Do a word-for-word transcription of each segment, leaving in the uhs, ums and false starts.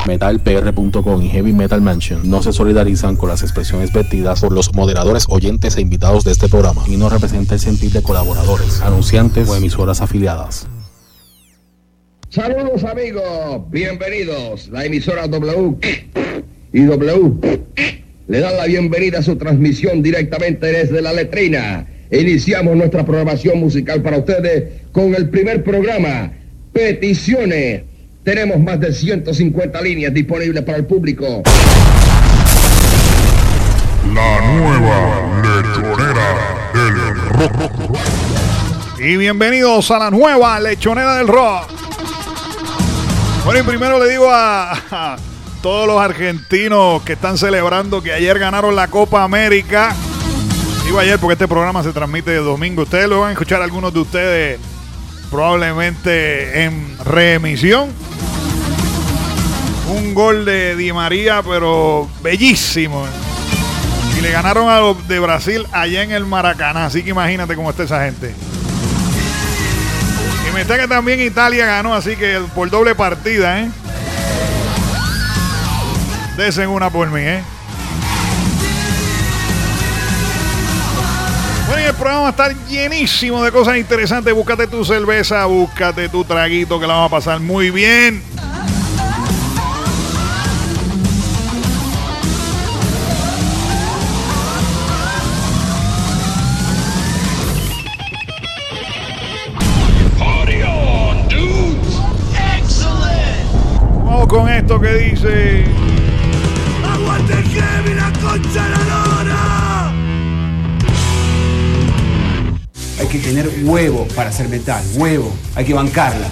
metal p r punto com y Heavy Metal Mansion no se solidarizan con las expresiones vertidas por los moderadores, oyentes e invitados de este programa y no representa el sentir de colaboradores, anunciantes o emisoras afiliadas. Saludos amigos, bienvenidos. La emisora W y W le dan la bienvenida a su transmisión directamente desde la letrina. Iniciamos nuestra programación musical para ustedes con el primer programa, Peticiones. Tenemos más de ciento cincuenta líneas disponibles para el público. La nueva lechonera del rock. Y bienvenidos a la nueva lechonera del rock. Bueno, y primero le digo a, a todos los argentinos que están celebrando que ayer ganaron la Copa América. Digo ayer porque este programa se transmite de domingo. Ustedes lo van a escuchar, algunos de ustedes probablemente en reemisión. Un gol de Di María, pero bellísimo. Y le ganaron a los de Brasil allá en el Maracaná. Así que imagínate cómo está esa gente. Y me está que también Italia ganó, así que por doble partida, ¿eh? Desen una por mí, ¿eh? Bueno, y el programa va a estar llenísimo de cosas interesantes. Búscate tu cerveza, búscate tu traguito, que la vamos a pasar muy bien. Vamos con esto que dice: ¡Aguante Heavy, la concha de la lora! Hay que tener huevo para hacer metal, huevo, hay que bancarla.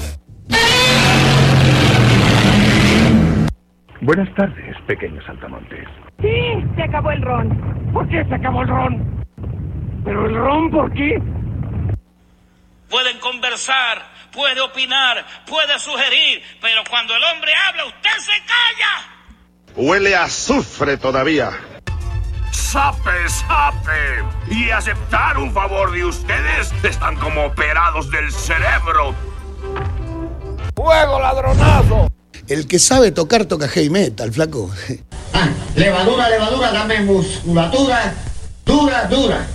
Buenas tardes, pequeños saltamontes. Sí, se acabó el ron. ¿Por qué se acabó el ron? ¿Pero el ron por qué? Pueden conversar, puede opinar, puede sugerir, pero cuando el hombre habla, usted se calla. Huele a azufre todavía. ¡Sape, sape! Y aceptar un favor de ustedes, están como operados del cerebro. ¡Fuego, ladronazo! El que sabe tocar, toca heavy metal, flaco. Ah, levadura, levadura, dame musculatura, dura, dura.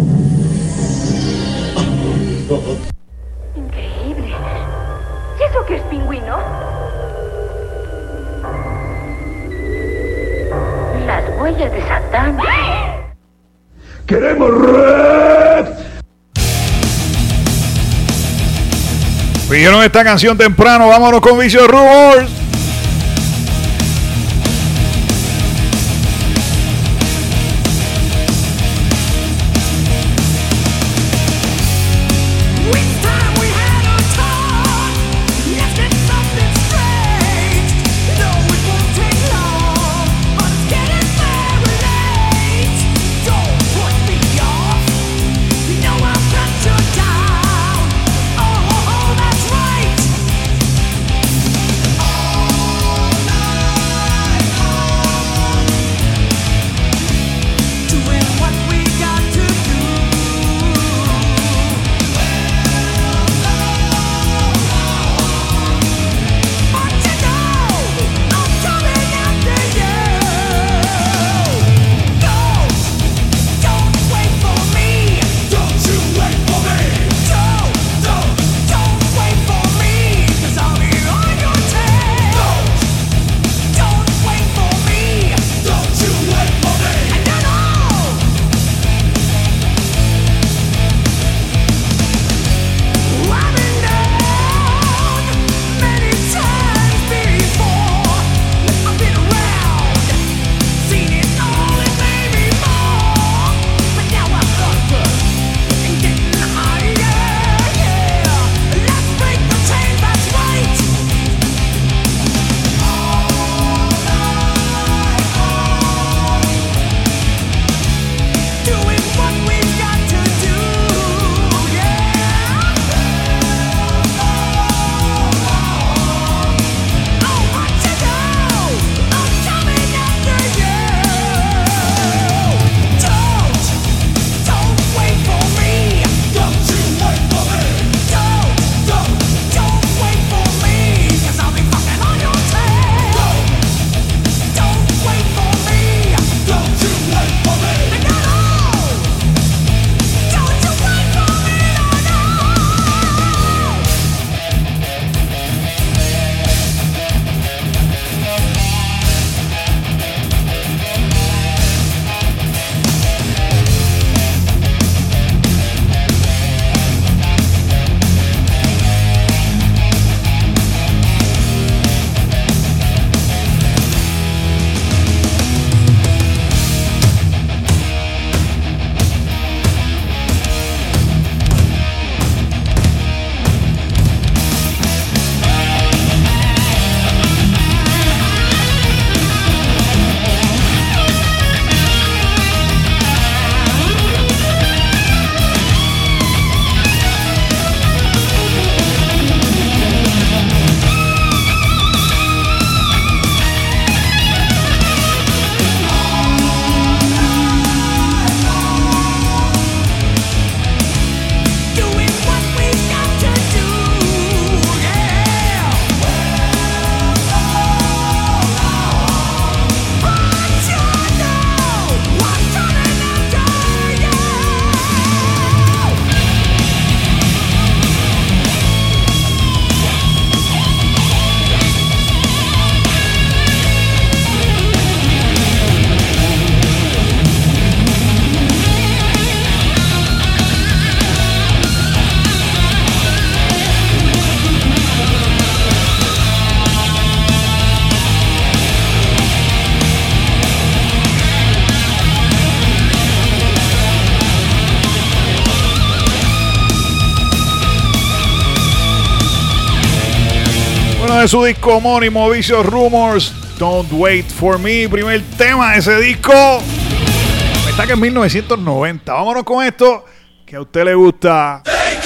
Increíble. ¿Y eso qué es, pingüino? Las huellas de Satán. ¡Queremos rap! Pidieron esta canción temprano. Vámonos con Vicious Rumors. de su disco homónimo, Vicious Rumors, Don't Wait For Me, primer tema de ese disco. Está que en mil novecientos noventa. Vámonos con esto, que a usted le gusta.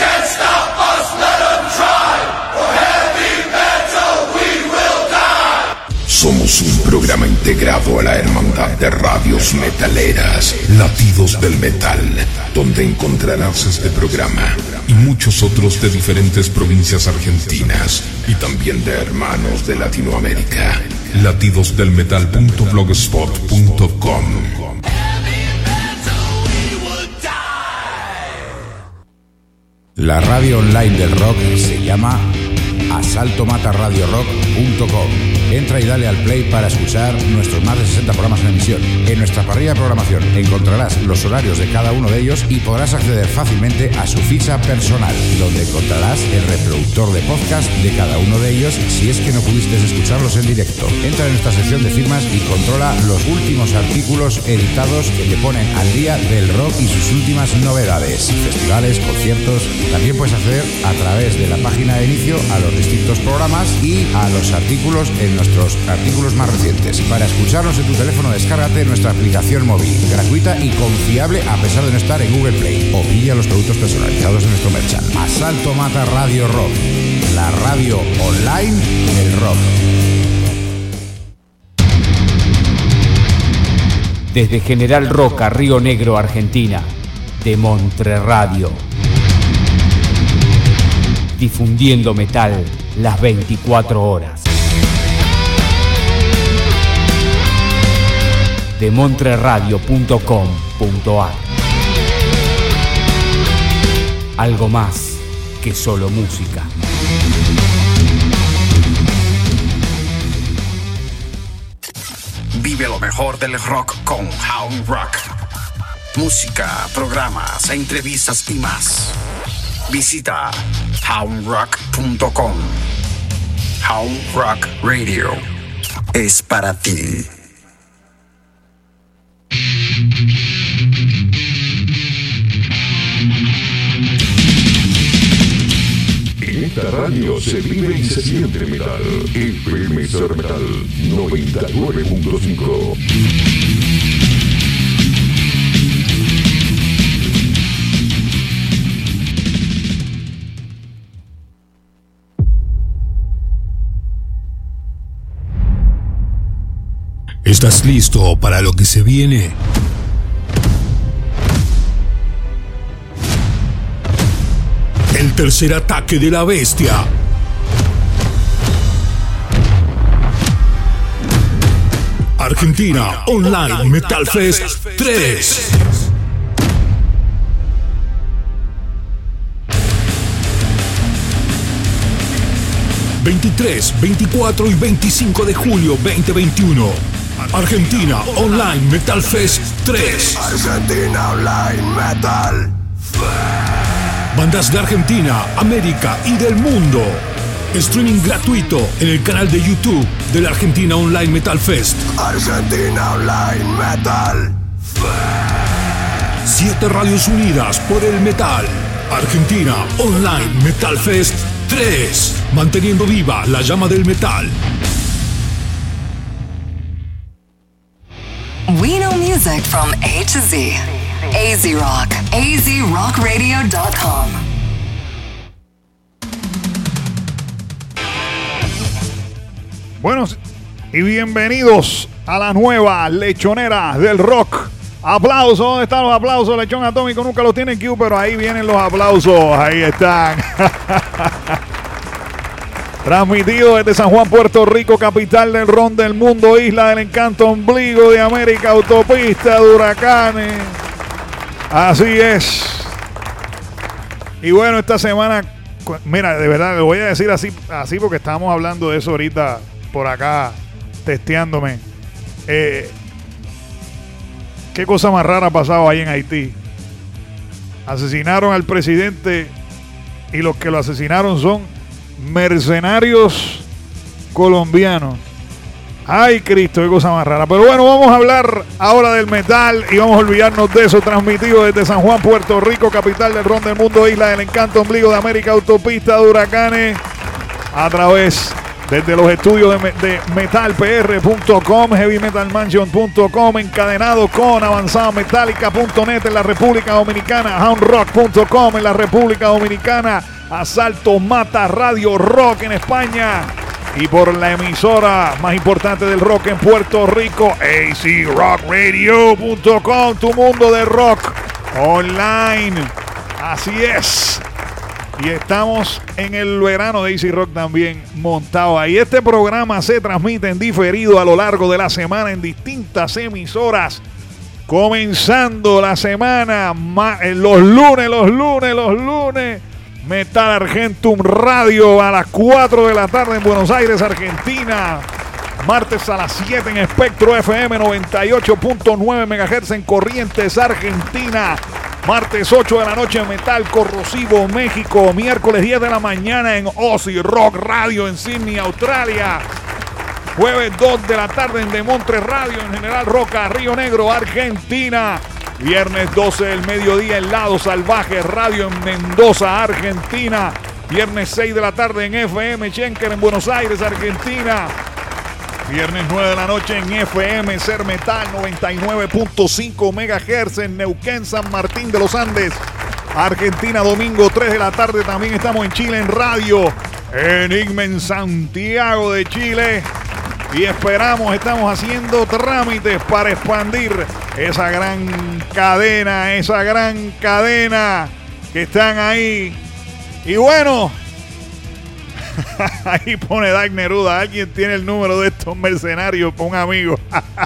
Somos un programa integrado a la Hermandad de Radios Metaleras, Latidos del Metal, donde encontrarás este programa y muchos otros de diferentes provincias argentinas y también de hermanos de Latinoamérica. latidos del metal punto blogspot punto com. La radio online del rock se llama asalto mata radio rock punto com. Entra y dale al play para escuchar nuestros más de sesenta programas en emisión. En nuestra parrilla de programación encontrarás los horarios de cada uno de ellos y podrás acceder fácilmente a su ficha personal, donde encontrarás el reproductor de podcast de cada uno de ellos si es que no pudiste escucharlos en directo. Entra en nuestra sección de firmas y controla los últimos artículos editados que te ponen al día del rock y sus últimas novedades, festivales, conciertos. También puedes acceder a través de la página de inicio a los distintos programas y a los artículos en nuestros artículos más recientes. Para escucharnos en tu teléfono, descárgate nuestra aplicación móvil, gratuita y confiable a pesar de no estar en Google Play. O pilla los productos personalizados en nuestro merchant. Asalto Mata Radio Rock, la radio online del rock. Desde General Roca, Río Negro, Argentina, de Monterradio. Difundiendo metal las veinticuatro horas. De monterradio punto com punto a r. Algo más que solo música. Vive lo mejor del rock con Hound Rock. Música, programas, entrevistas y más. Visita hound rock punto com. Hound Rock Radio es para ti. En esta radio se vive y se siente metal. F M Ser Metal noventa y nueve punto cinco. ¿Estás listo para lo que se viene? El tercer ataque de la bestia. Argentina Online Metal Fest tres. veintitrés, veinticuatro y veinticinco de julio veinte veintiuno. Argentina Online Metal Fest tres. Argentina Online Metal Fest. Bandas de Argentina, América y del mundo. Streaming gratuito en el canal de YouTube de la Argentina Online Metal Fest. Argentina Online Metal Fest. Siete radios unidas por el metal. Argentina Online Metal Fest tres. Manteniendo viva la llama del metal. We know music from A to Z. A Z Rock. A Z rock radio dot com. Buenos y bienvenidos a la nueva lechonera del rock. Aplausos, ¿dónde están los aplausos? Lechón Atómico nunca los tiene en Q, pero ahí vienen los aplausos. Ahí están. Transmitido desde San Juan, Puerto Rico, capital del ron del mundo, isla del encanto, ombligo de América, autopista de huracanes. Así es. Y bueno, esta semana, mira, de verdad, le voy a decir así, así porque estábamos hablando de eso ahorita por acá, testeándome. Eh, ¿Qué cosa más rara ha pasado ahí en Haití? Asesinaron al presidente y los que lo asesinaron son mercenarios colombianos. Ay, Cristo, qué cosa más rara. Pero bueno, vamos a hablar ahora del metal y vamos a olvidarnos de eso. Transmitido desde San Juan, Puerto Rico, capital del ron del mundo, isla del encanto, ombligo de América, autopista de huracanes, a través desde los estudios de, de metal p r punto com, heavy metal mansion punto com, encadenado con avanzado metallica punto net en la República Dominicana, hound rock punto com en la República Dominicana, Asalto Mata Radio Rock en España y por la emisora más importante del rock en Puerto Rico, a c rock radio punto com, tu mundo de rock online. Así es. Y estamos en el verano de Easy Rock también montado ahí. Este programa se transmite en diferido a lo largo de la semana en distintas emisoras. Comenzando la semana, los lunes, los lunes, los lunes. Metal Argentum Radio a las cuatro de la tarde en Buenos Aires, Argentina. Martes a las siete en Espectro F M noventa y ocho punto nueve megahertz en Corrientes, Argentina. Martes ocho de la noche en Metal Corrosivo, México. Miércoles diez de la mañana en Aussie Rock Radio en Sydney, Australia. Jueves dos de la tarde en Demontre Radio en General Roca, Río Negro, Argentina. Viernes doce del mediodía en Lado Salvaje Radio en Mendoza, Argentina. Viernes seis de la tarde en F M Schenker en Buenos Aires, Argentina. Viernes nueve de la noche en F M Ser Metal noventa y nueve punto cinco megahertz en Neuquén, San Martín de los Andes, Argentina. Domingo tres de la tarde también estamos en Chile en radio, Enigma en Santiago de Chile. Y esperamos, estamos haciendo trámites para expandir esa gran cadena, esa gran cadena que están ahí. Y bueno, ahí pone Dark Neruda. Alguien tiene el número de estos mercenarios con un amigo.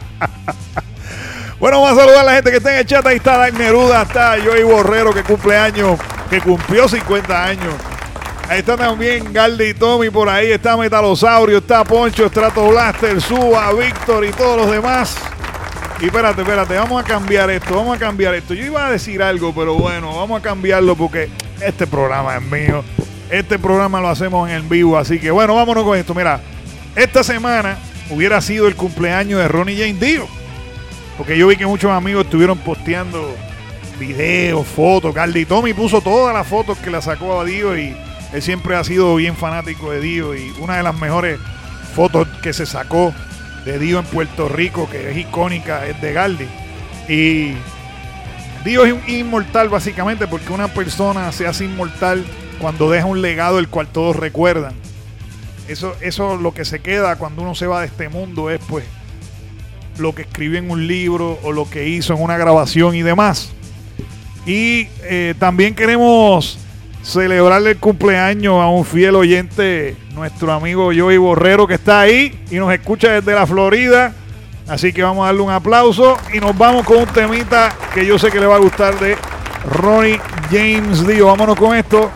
Bueno, vamos a saludar a la gente que está en el chat. Ahí está Dark Neruda, está Joey Borrero que cumple años, que cumplió cincuenta años. Ahí está también Galdi y Tommy por ahí. Está Metalosaurio, está Poncho, Strato Blaster, Suba, Víctor y todos los demás. Y espérate, espérate, vamos a cambiar esto, vamos a cambiar esto. Yo iba a decir algo, pero bueno, vamos a cambiarlo porque este programa es mío. Este programa lo hacemos en el vivo, así que bueno, vámonos con esto. Mira, esta semana hubiera sido el cumpleaños de Ronnie James Dio, porque yo vi que muchos amigos estuvieron posteando videos, fotos. Galdi Tommy puso todas las fotos que le sacó a Dio y él siempre ha sido bien fanático de Dio. Y una de las mejores fotos que se sacó de Dio en Puerto Rico, que es icónica, es de Galdi. Y Dio es inmortal básicamente porque una persona se hace inmortal cuando deja un legado el cual todos recuerdan. Eso, eso lo que se queda cuando uno se va de este mundo es pues lo que escribió en un libro o lo que hizo en una grabación y demás. Y eh, también queremos celebrarle el cumpleaños a un fiel oyente, nuestro amigo Joey Borrero, que está ahí y nos escucha desde la Florida. Así que vamos a darle un aplauso y nos vamos con un temita que yo sé que le va a gustar de Ronnie James Dio. Vámonos con esto.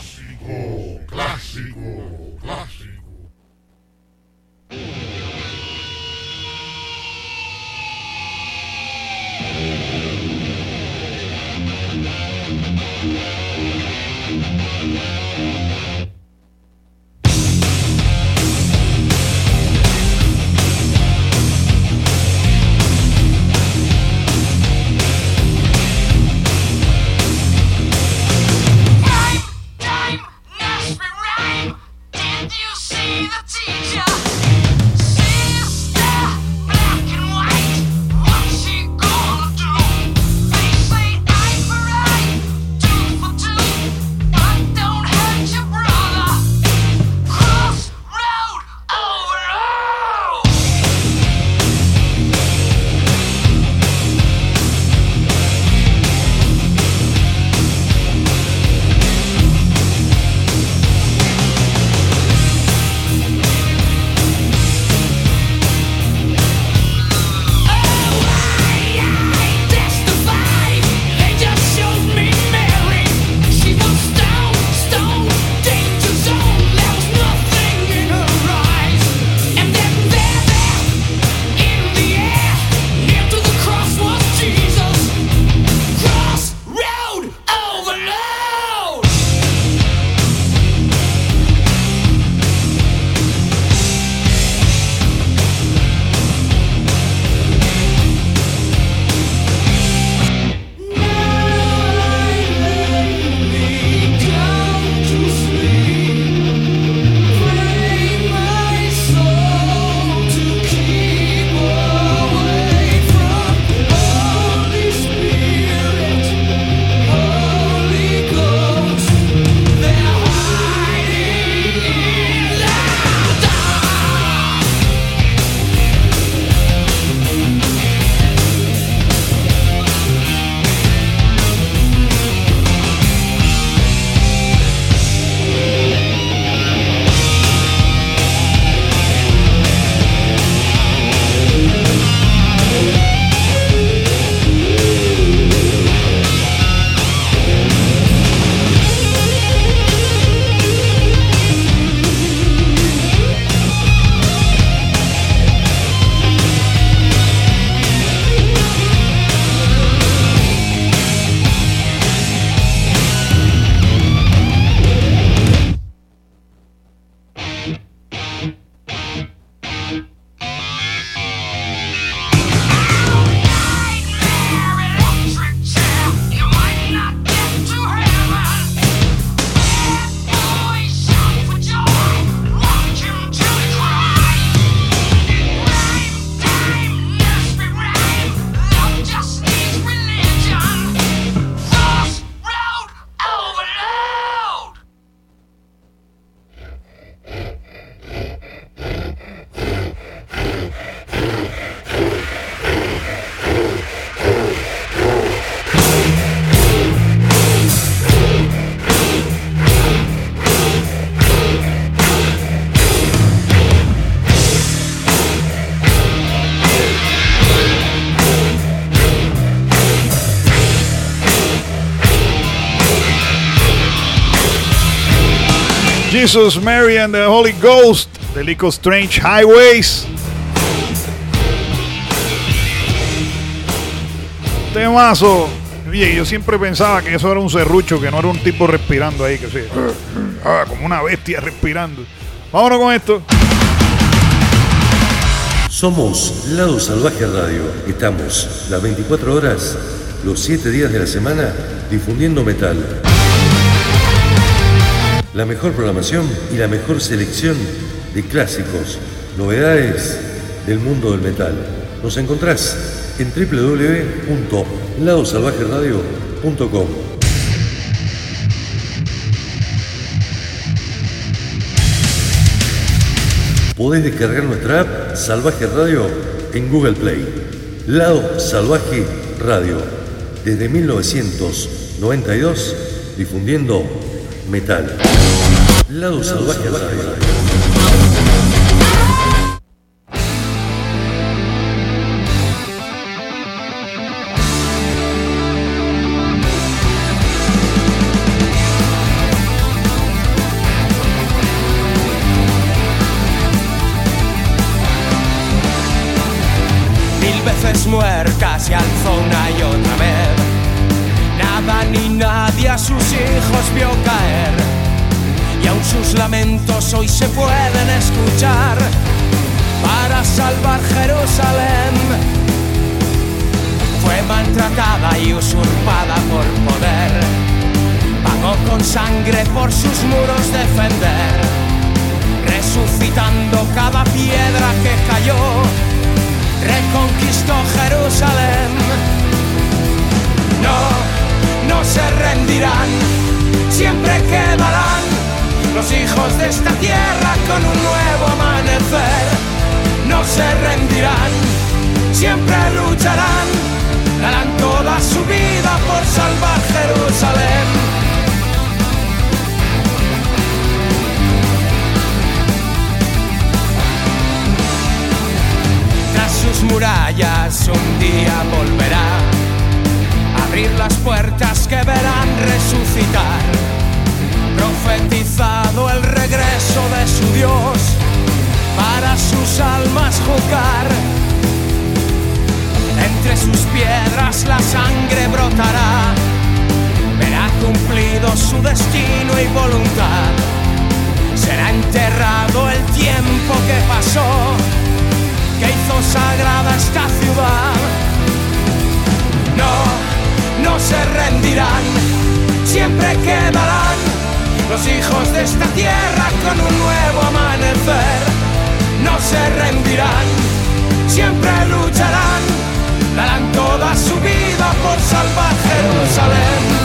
Clásico, clásico. Don't hurt your brain. Jesus, Mary and the Holy Ghost, de Lico Strange Highways. Temazo. Oye, yo siempre pensaba que eso era un serrucho, que no era un tipo respirando ahí, que sí, ah, como una bestia respirando. Vámonos con esto. Somos Lado Salvaje Radio. Estamos las veinticuatro horas, los siete días de la semana, difundiendo metal. La mejor programación y la mejor selección de clásicos, novedades del mundo del metal. Nos encontrás en doble u doble u doble u punto lado salvaje radio punto com. Podés descargar nuestra app Salvaje Radio en Google Play. Lado Salvaje Radio, desde mil novecientos noventa y dos, difundiendo metal. Lado Salvaje Radio. Muerta se alzó una y otra vez. Nada ni nadie a sus hijos vio caer. Y aún sus lamentos hoy se pueden escuchar para salvar Jerusalén. Fue maltratada y usurpada por poder. Pagó con sangre por sus muros defender. Resucitando cada piedra que cayó, reconquistó Jerusalén. No, no se rendirán, siempre quedarán los hijos de esta tierra con un nuevo amanecer. No se rendirán, siempre lucharán, darán toda su vida por salvar Jerusalén. Sus murallas un día volverá a abrir las puertas que verán resucitar. Profetizado el regreso de su Dios para sus almas juzgar. Entre sus piedras la sangre brotará. Verá cumplido su destino y voluntad. Será enterrado el tiempo que pasó, que hizo sagrada esta ciudad. No, no se rendirán, siempre quedarán los hijos de esta tierra con un nuevo amanecer. No se rendirán, siempre lucharán, darán toda su vida por salvar Jerusalén.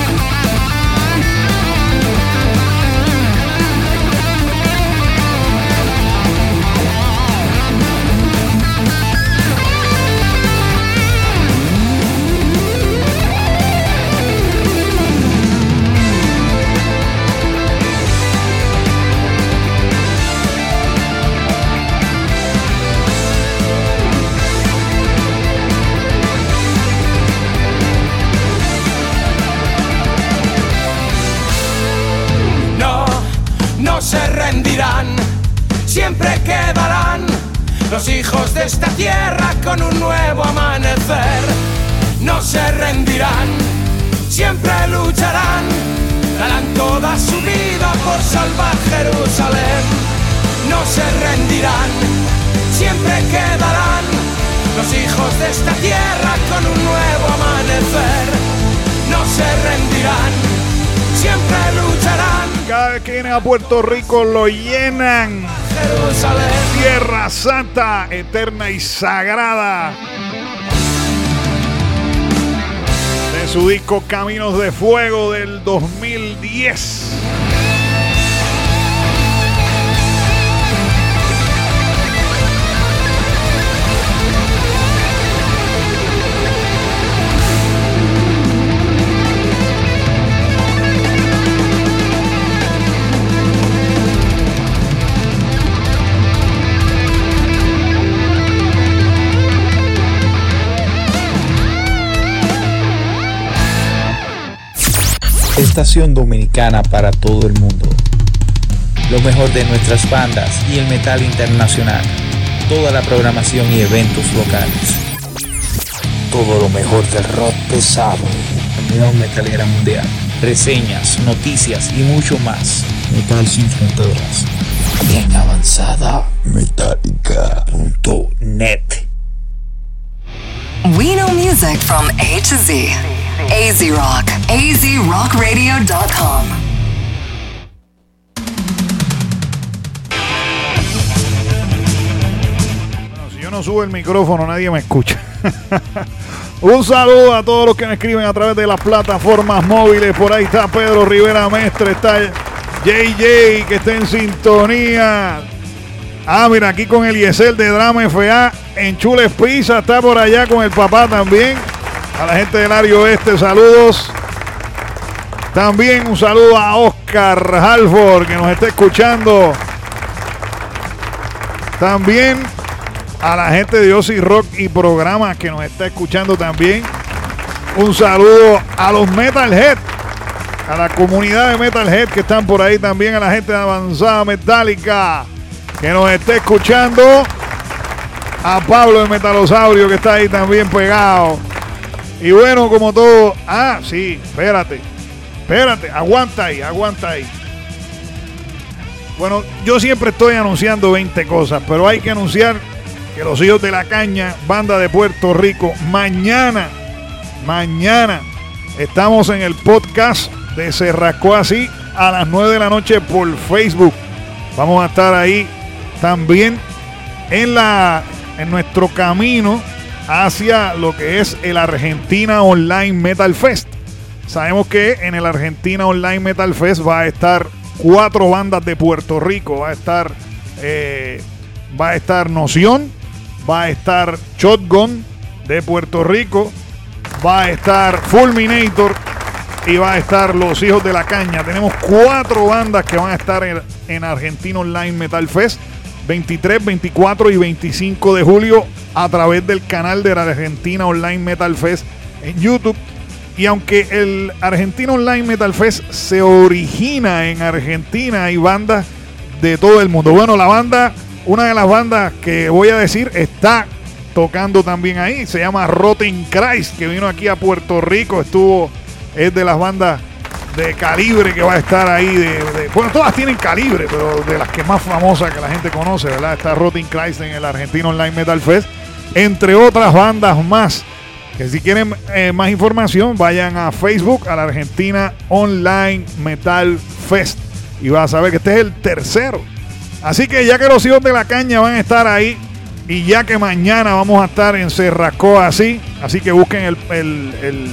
Se rendirán, siempre quedarán los hijos de esta tierra con un nuevo amanecer. No se rendirán, siempre lucharán, darán toda su vida por salvar Jerusalén. No se rendirán, siempre quedarán los hijos de esta tierra con un nuevo amanecer. No se rendirán, siempre lucharán. Cada vez que vienen a Puerto Rico lo llenan. Jerusalén. Tierra Santa, eterna y sagrada. De su disco Caminos de Fuego del dos mil diez. Estación dominicana para todo el mundo. lo mejor de nuestras bandas y el metal internacional, toda la programación y eventos locales, todo lo mejor del rock pesado, Unión Metalera Mundial, reseñas, noticias y mucho más. Metal sin fronteras, bien avanzada, metallica punto net. We know music from A to Z. A Z Rock, A Z rock radio dot com. Bueno, si yo no subo el micrófono, nadie me escucha. Un saludo a todos los que me escriben a través de las plataformas móviles. Por ahí está Pedro Rivera Mestre, está J J que está en sintonía. Ah, mira, aquí con Eliezer de Drama F A en Chules Pizza, está por allá con el papá también. A la gente del área oeste, saludos. También un saludo a Oscar Halford que nos está escuchando. También a la gente de Ozzy Rock y programas que nos está escuchando también. Un saludo a los Metalhead, a la comunidad de Metalhead que están por ahí también, a la gente de Avanzada Metálica que nos está escuchando, a Pablo de Metalosaurio que está ahí también pegado. Y bueno, como todo, ah, sí, espérate, espérate, aguanta ahí, aguanta ahí. Bueno, yo siempre estoy anunciando veinte cosas, pero hay que anunciar que los Hijos de la Caña, banda de Puerto Rico, mañana, mañana estamos en el podcast de Se Rascó Así a las nueve de la noche por Facebook. Vamos a estar ahí también en la en nuestro camino hacia lo que es el Argentina Online Metal Fest. Sabemos que en el Argentina Online Metal Fest va a estar cuatro bandas de Puerto Rico. Va a estar eh, va a estar Noción, va a estar Shotgun de Puerto Rico, va a estar Fulminator y va a estar Los Hijos de la Caña. Tenemos cuatro bandas que van a estar en, en Argentina Online Metal Fest veintitrés, veinticuatro y veinticinco de julio a través del canal de la Argentina Online Metal Fest en YouTube. Y aunque el Argentina Online Metal Fest se origina en Argentina, hay bandas de todo el mundo. Bueno, la banda, una de las bandas que voy a decir está tocando también ahí, se llama Rotten Christ, que vino aquí a Puerto Rico, estuvo, es de las bandas de calibre que va a estar ahí, de, de, bueno, todas tienen calibre, pero de las que más famosas que la gente conoce, ¿verdad? Está Rotten Christ en el Argentina Online Metal Fest, entre otras bandas más. Que si quieren eh, más información, vayan a Facebook, a la Argentina Online Metal Fest, y vas a saber que este es el tercero. Así que ya que los Hijos de la Caña van a estar ahí, y ya que mañana vamos a estar en Se Rascó Así, así que busquen el, el, el,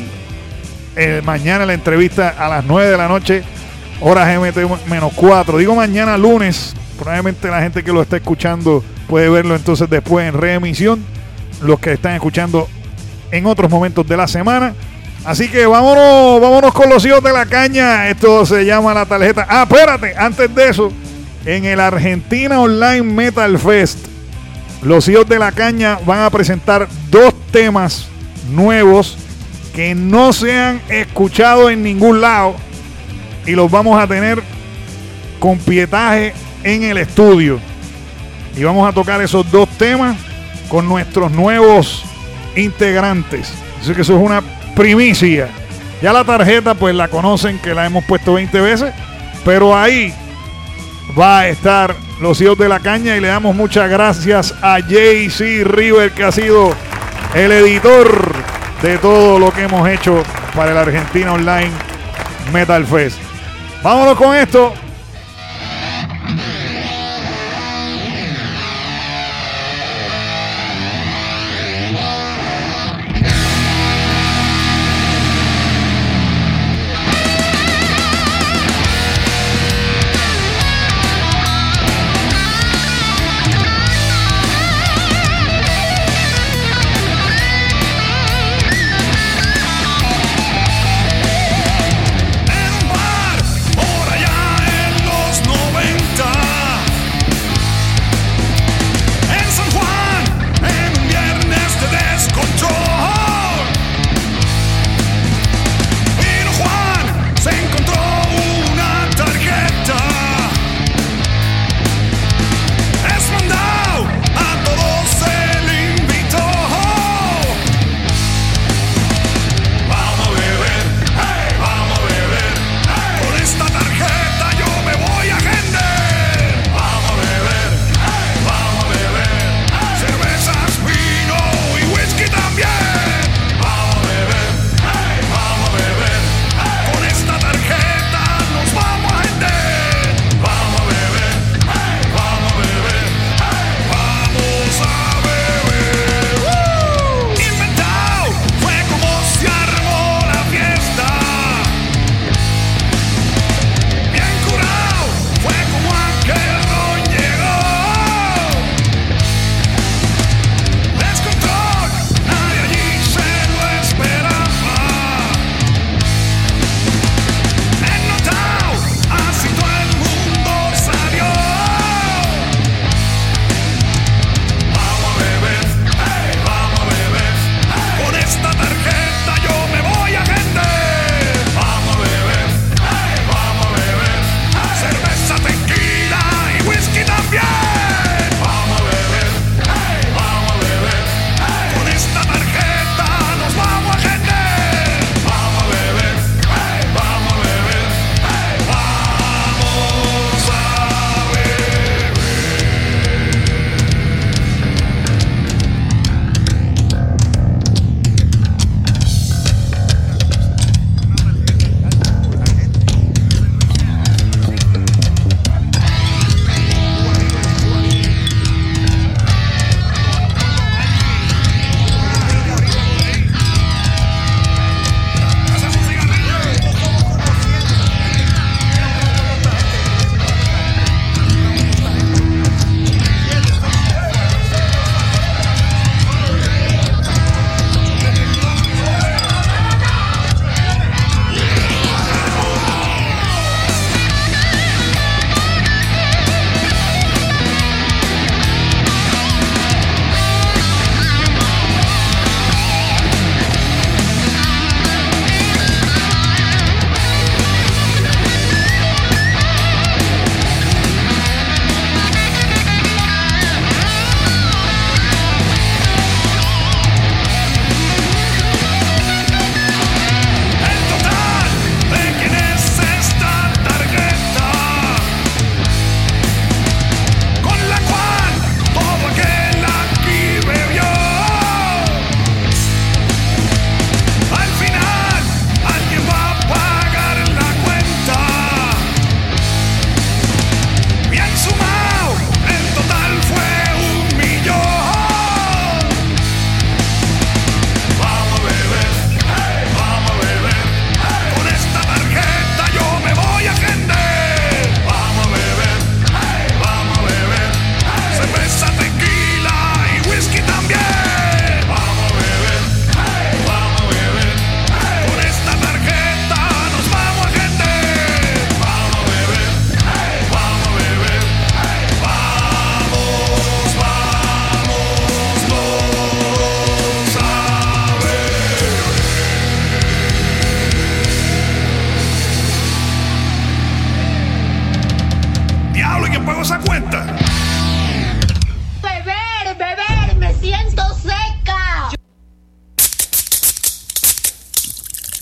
el mañana la entrevista a las nueve de la noche, hora G M T menos cuatro. Digo mañana lunes, probablemente la gente que lo está escuchando puede verlo entonces después en reemisión, los que están escuchando en otros momentos de la semana. Así que vámonos, vámonos con los Hijos de la Caña. Esto se llama la tarjeta. Ah, espérate, antes de eso, en el Argentina Online Metal Fest, los Hijos de la Caña van a presentar dos temas nuevos que no se han escuchado en ningún lado, y los vamos a tener con pietaje en el estudio, y vamos a tocar esos dos temas con nuestros nuevos integrantes. Así que eso es una primicia. Ya la tarjeta pues la conocen, que la hemos puesto veinte veces, pero ahí va a estar los Hijos de la Caña, y le damos muchas gracias a J C River, que ha sido el editor de todo lo que hemos hecho para el Argentina Online Metal Fest. Vámonos con esto. En un bar, por allá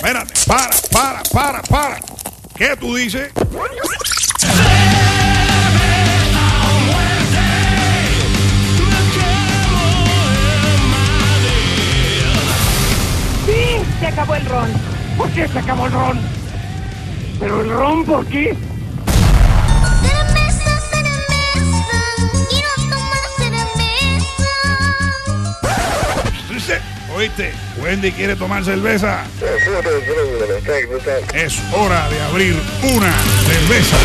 Espérate, para, para, para, para. ¿Qué tú dices? ¡Sí! Se acabó el ron. ¿Por qué se acabó el ron? ¿Pero el ron por qué? ¿Oíste? Wendy quiere tomar cerveza. Es hora de abrir una cerveza.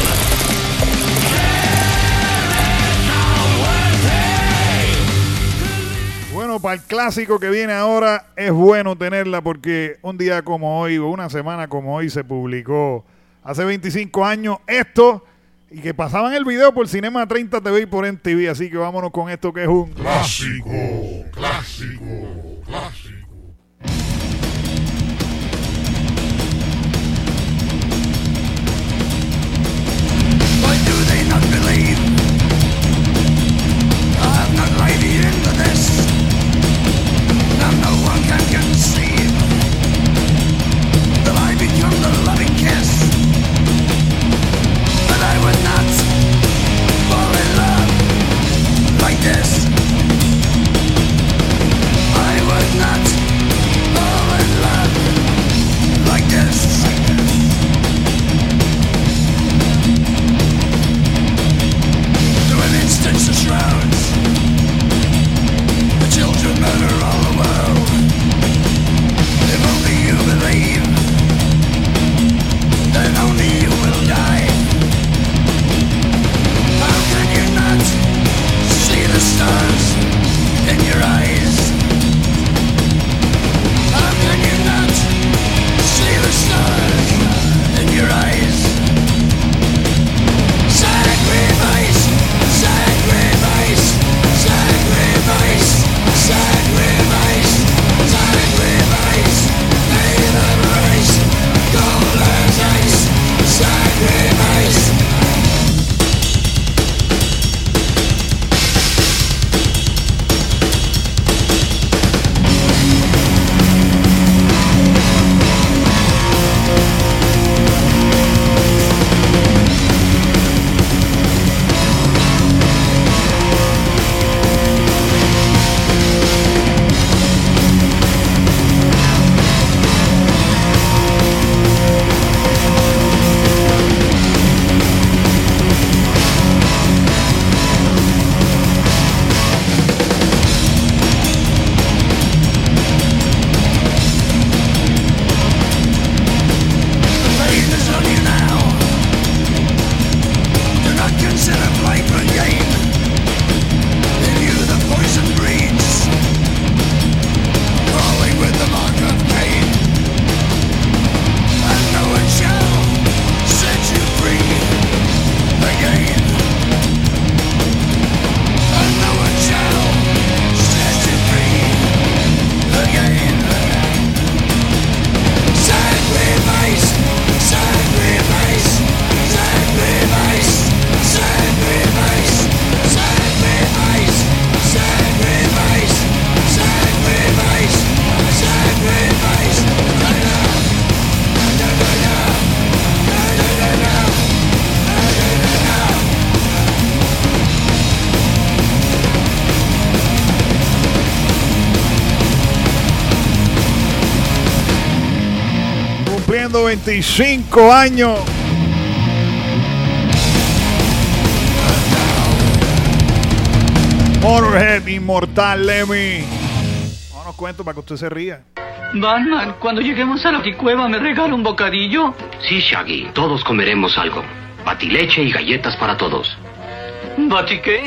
Bueno, para el clásico que viene ahora es bueno tenerla porque un día como hoy o una semana como hoy se publicó hace veinticinco años esto y que pasaban el video por Cinema treinta T V y por M T V, así que vámonos con esto que es un clásico, clásico, clásico. Why do they not believe? I'm not lady into this. Now no one can conceive that I become the loving kiss. But I would not fall in love like this. I would not fall in love like this. To an instance of shrouds, the children murder all the world. If only you believe, then only you will die. How can you not see the stars in your eyes? How can you not see the stars in your eyes? Sacrifice, sacrifice, sacrifice, sacrifice, sacrifice, pay the price, cold as ice, sacrifice. veinticinco años. Motorhead, Inmortal, Lemmy. No nos cuento para que usted se ría. Batman, cuando lleguemos a la Baticueva, ¿me regala un bocadillo? Sí, Shaggy, todos comeremos algo. Batileche y galletas para todos. ¿Bati qué?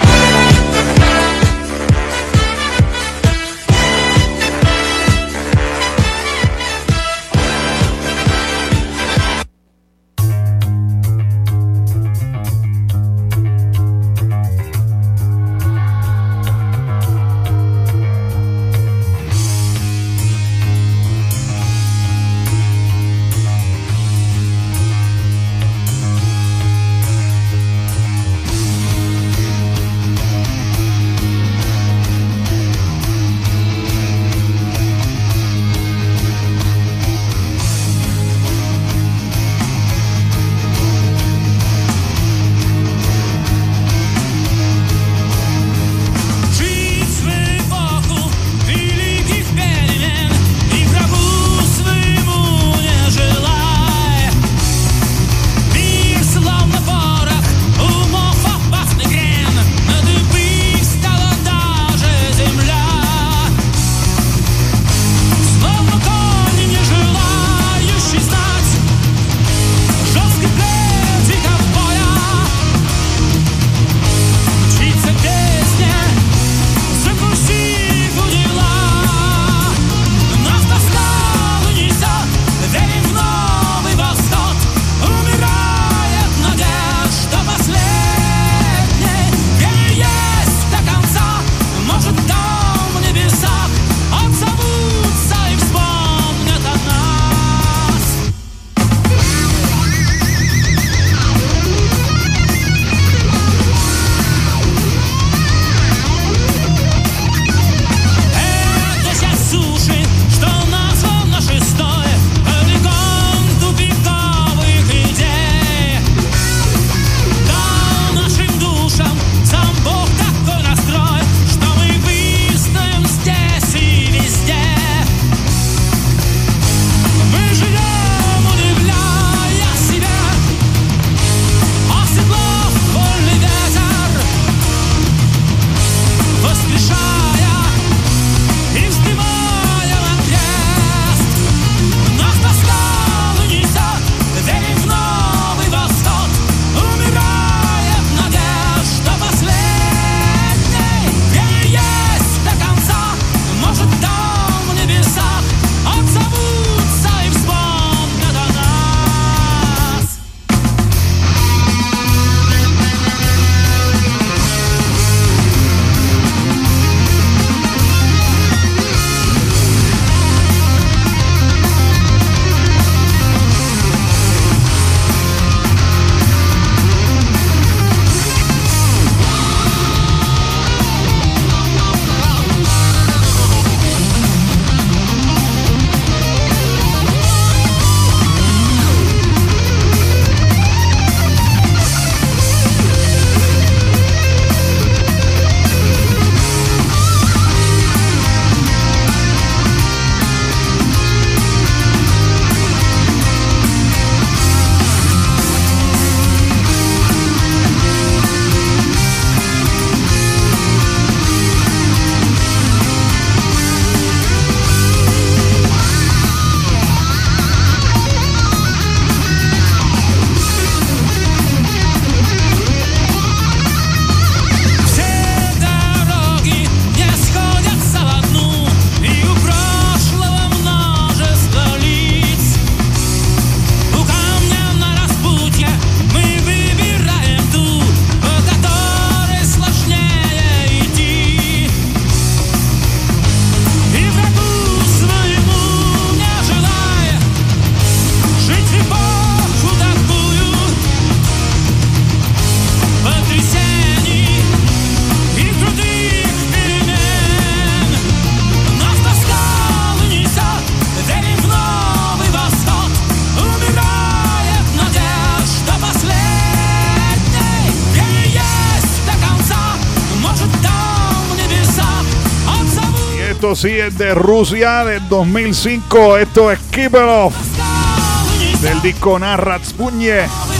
Esto sí es de Rusia del dos mil cinco. Esto es Keep It Off del disco Na Ratspunye.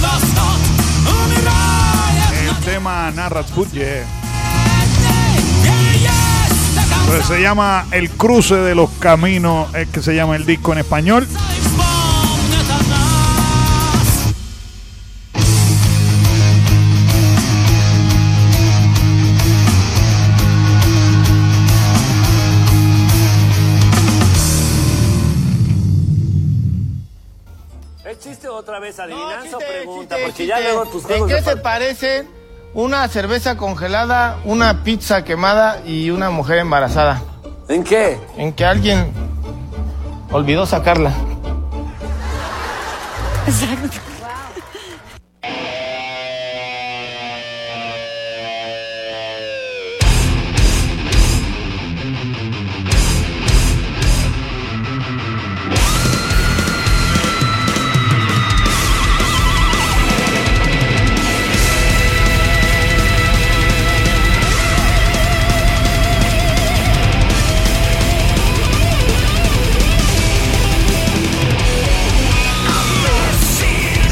El tema Na Ratspunye. Entonces se llama El Cruce de los Caminos, es que se llama el disco en español. ¿Es chiste otra vez adivinanza No, chiste, o pregunta? chiste, Porque chiste. ya luego tus ¿En juegos qué de se pa- parecen una cerveza congelada, una pizza quemada y una mujer embarazada? ¿En qué? En que alguien olvidó sacarla. Exacto. See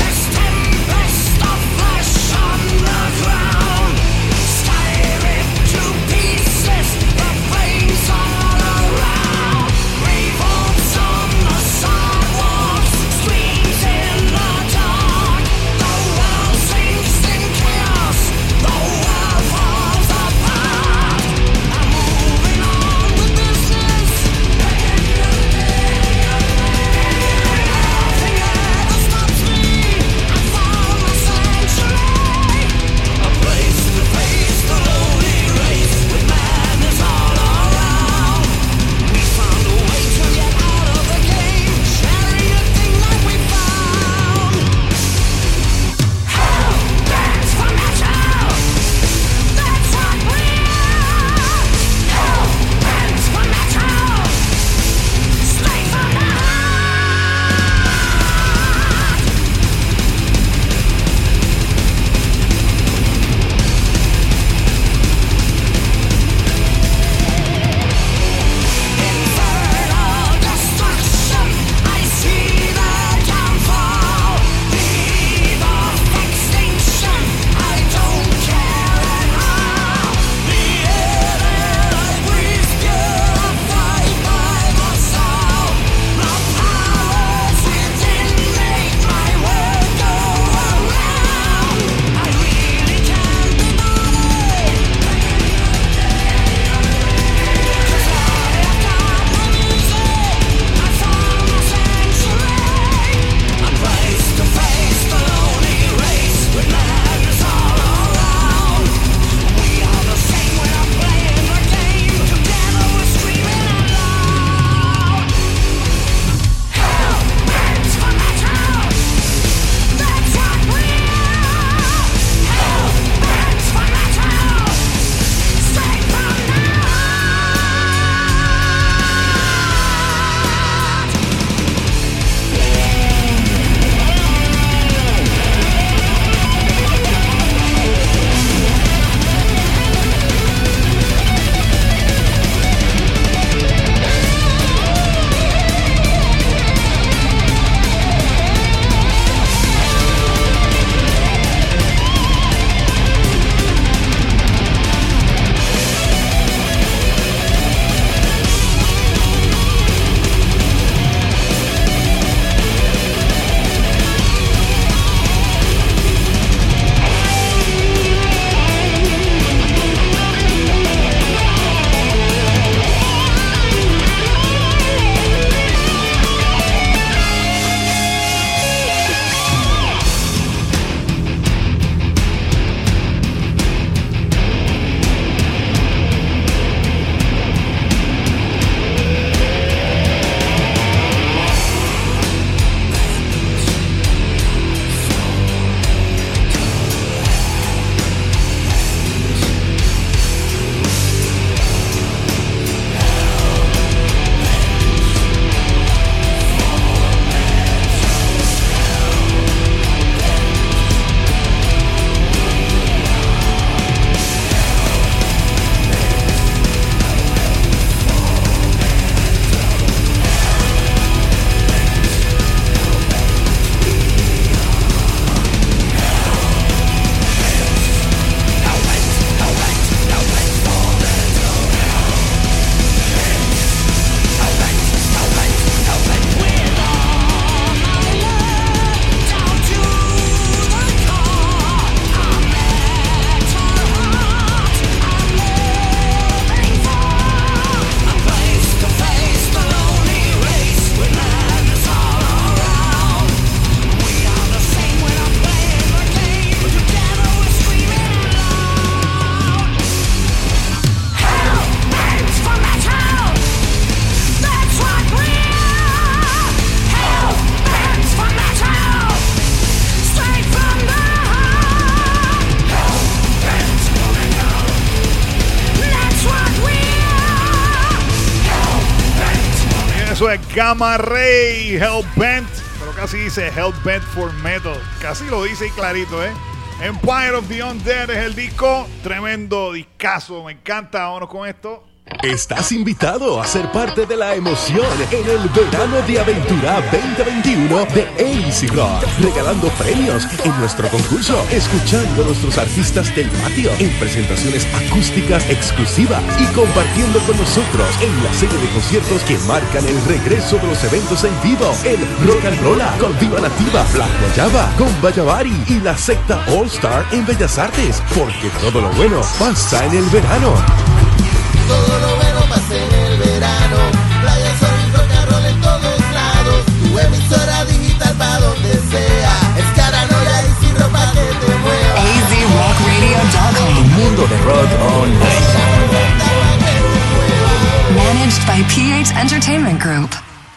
Eso es Gamma Ray, Hellbent, pero casi dice Hellbent for Metal. Casi lo dice y clarito, ¿eh? Empire of the Undead es el disco. Tremendo discazo, me encanta. Vámonos con esto. Estás invitado a ser parte de la emoción en el Verano de Aventura veinte veintiuno de A Z Rock, regalando premios en nuestro concurso, escuchando a nuestros artistas del patio en presentaciones acústicas exclusivas y compartiendo con nosotros en la serie de conciertos que marcan el regreso de los eventos en vivo, el Rock and Rolla con Diva Nativa, Black Guayaba con Bayavari y la secta All Star en Bellas Artes, porque todo lo bueno pasa en el verano. Todo lo bueno pasa en el verano. Playa, sol y rock and roll en todos lados. Tu emisora digital para donde sea. Es Caranoia y sin ropa que te mueva. A Z Rock Radio punto com. Un mundo de rock online. Managed by P H Entertainment Group.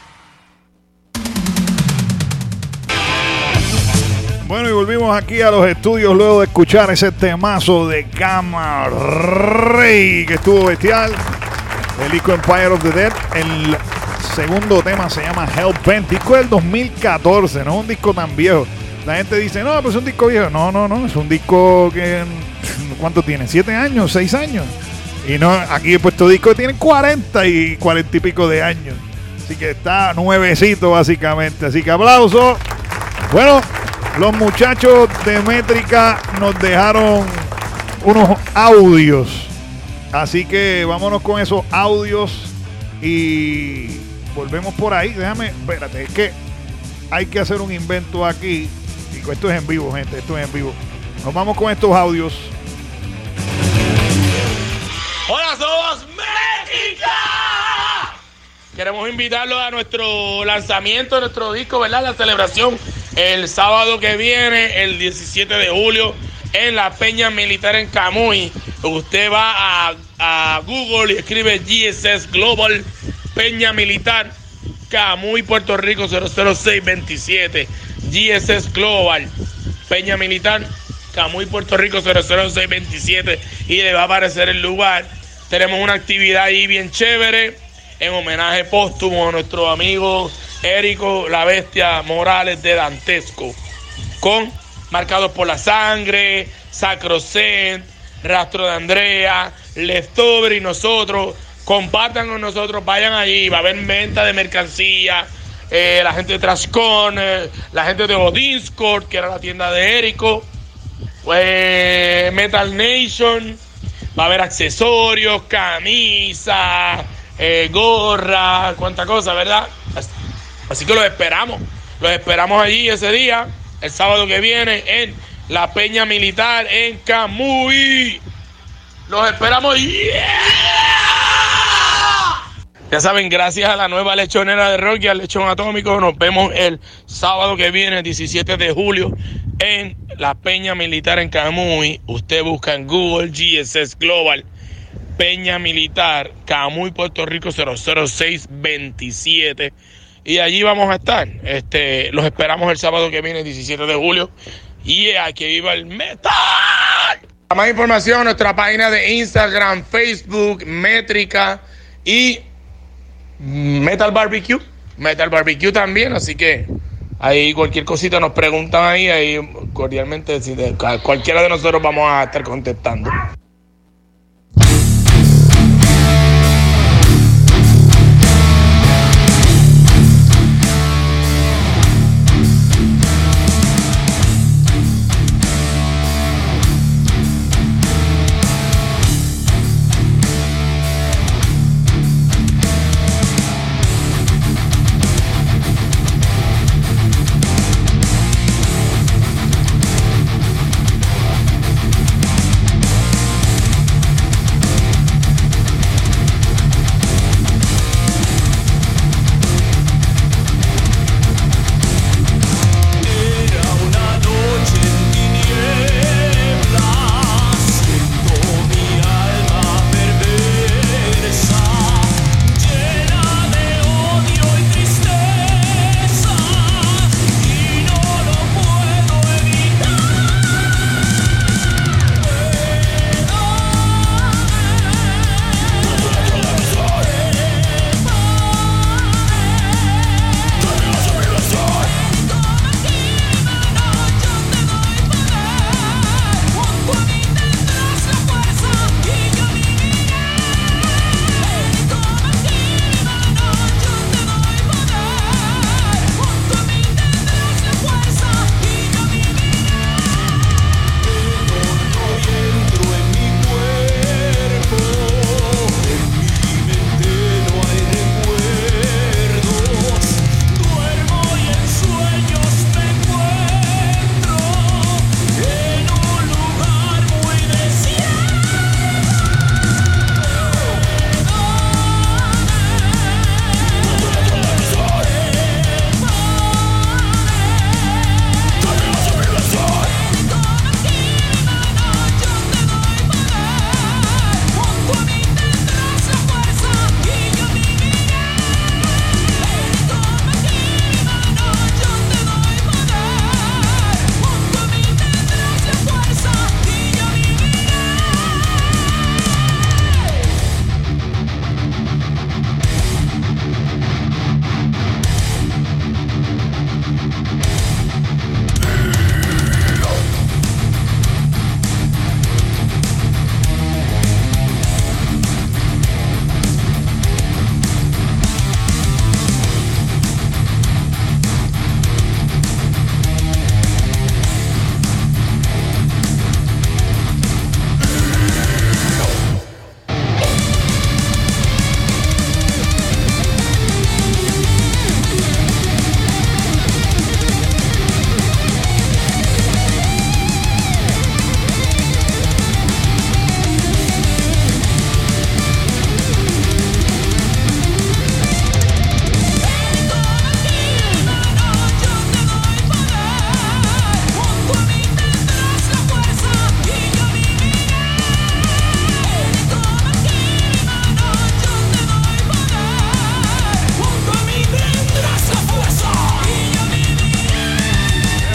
Bueno, y volvimos aquí a los estudios luego de escuchar ese temazo de Gamma Ray que estuvo bestial. El disco Empire of the Dead. El segundo tema se llama Hellbent. Disco del dos mil catorce, no es un disco tan viejo. La gente dice, no, pues es un disco viejo. No, no, no, es un disco que... ¿Cuánto tiene? ¿Siete años? ¿Seis años? Y no, aquí he puesto discos que tienen cuarenta y cuarenta y pico de años. Así que está nuevecito básicamente. Así que aplauso. Bueno, los muchachos de Métrica nos dejaron unos audios. Así que vámonos con esos audios y volvemos por ahí. Déjame, espérate, es que hay que hacer un invento aquí. Y esto es en vivo, gente, esto es en vivo. Nos vamos con estos audios. Hola, somos Métrica. Queremos invitarlos a nuestro lanzamiento de nuestro disco, ¿verdad? La celebración el sábado que viene, el diecisiete de julio, en la Peña Militar en Camuy. Usted va a, a Google y escribe G S S Global Peña Militar Camuy, Puerto Rico cero cero seis veintisiete. G S S Global Peña Militar Camuy, Puerto Rico cero cero seis veintisiete, y le va a aparecer el lugar. Tenemos una actividad ahí bien chévere en homenaje póstumo a nuestro amigo Érico La Bestia Morales de Dantesco, con Marcados por la Sangre, Sacrocent, Rastro de Andrea, Leftover y nosotros. Compartan con nosotros, vayan allí, va a haber venta de mercancía, eh, la gente de Trashcon, eh, la gente de Odinscord, que era la tienda de Érico, eh, Metal Nation, va a haber accesorios, camisas, eh, gorra, cuánta cosa, ¿verdad? Así que los esperamos, los esperamos allí ese día, el sábado que viene, en la Peña Militar en Camuy. Los esperamos. Yeah. Ya saben, gracias a la nueva lechonera de rock y al lechón atómico, nos vemos el sábado que viene, el diecisiete de julio, en la Peña Militar en Camuy. Usted busca en Google G S S Global Peña Militar Camuy, Puerto Rico cero cero seis veintisiete. Y allí vamos a estar. Este, los esperamos el sábado que viene, diecisiete de julio. Y yeah, que viva el metal. Para más información, nuestra página de Instagram, Facebook, Métrica y Metal Barbecue. Metal Barbecue también. Así que ahí cualquier cosita nos preguntan ahí. Ahí cordialmente, si de, cualquiera de nosotros vamos a estar contestando.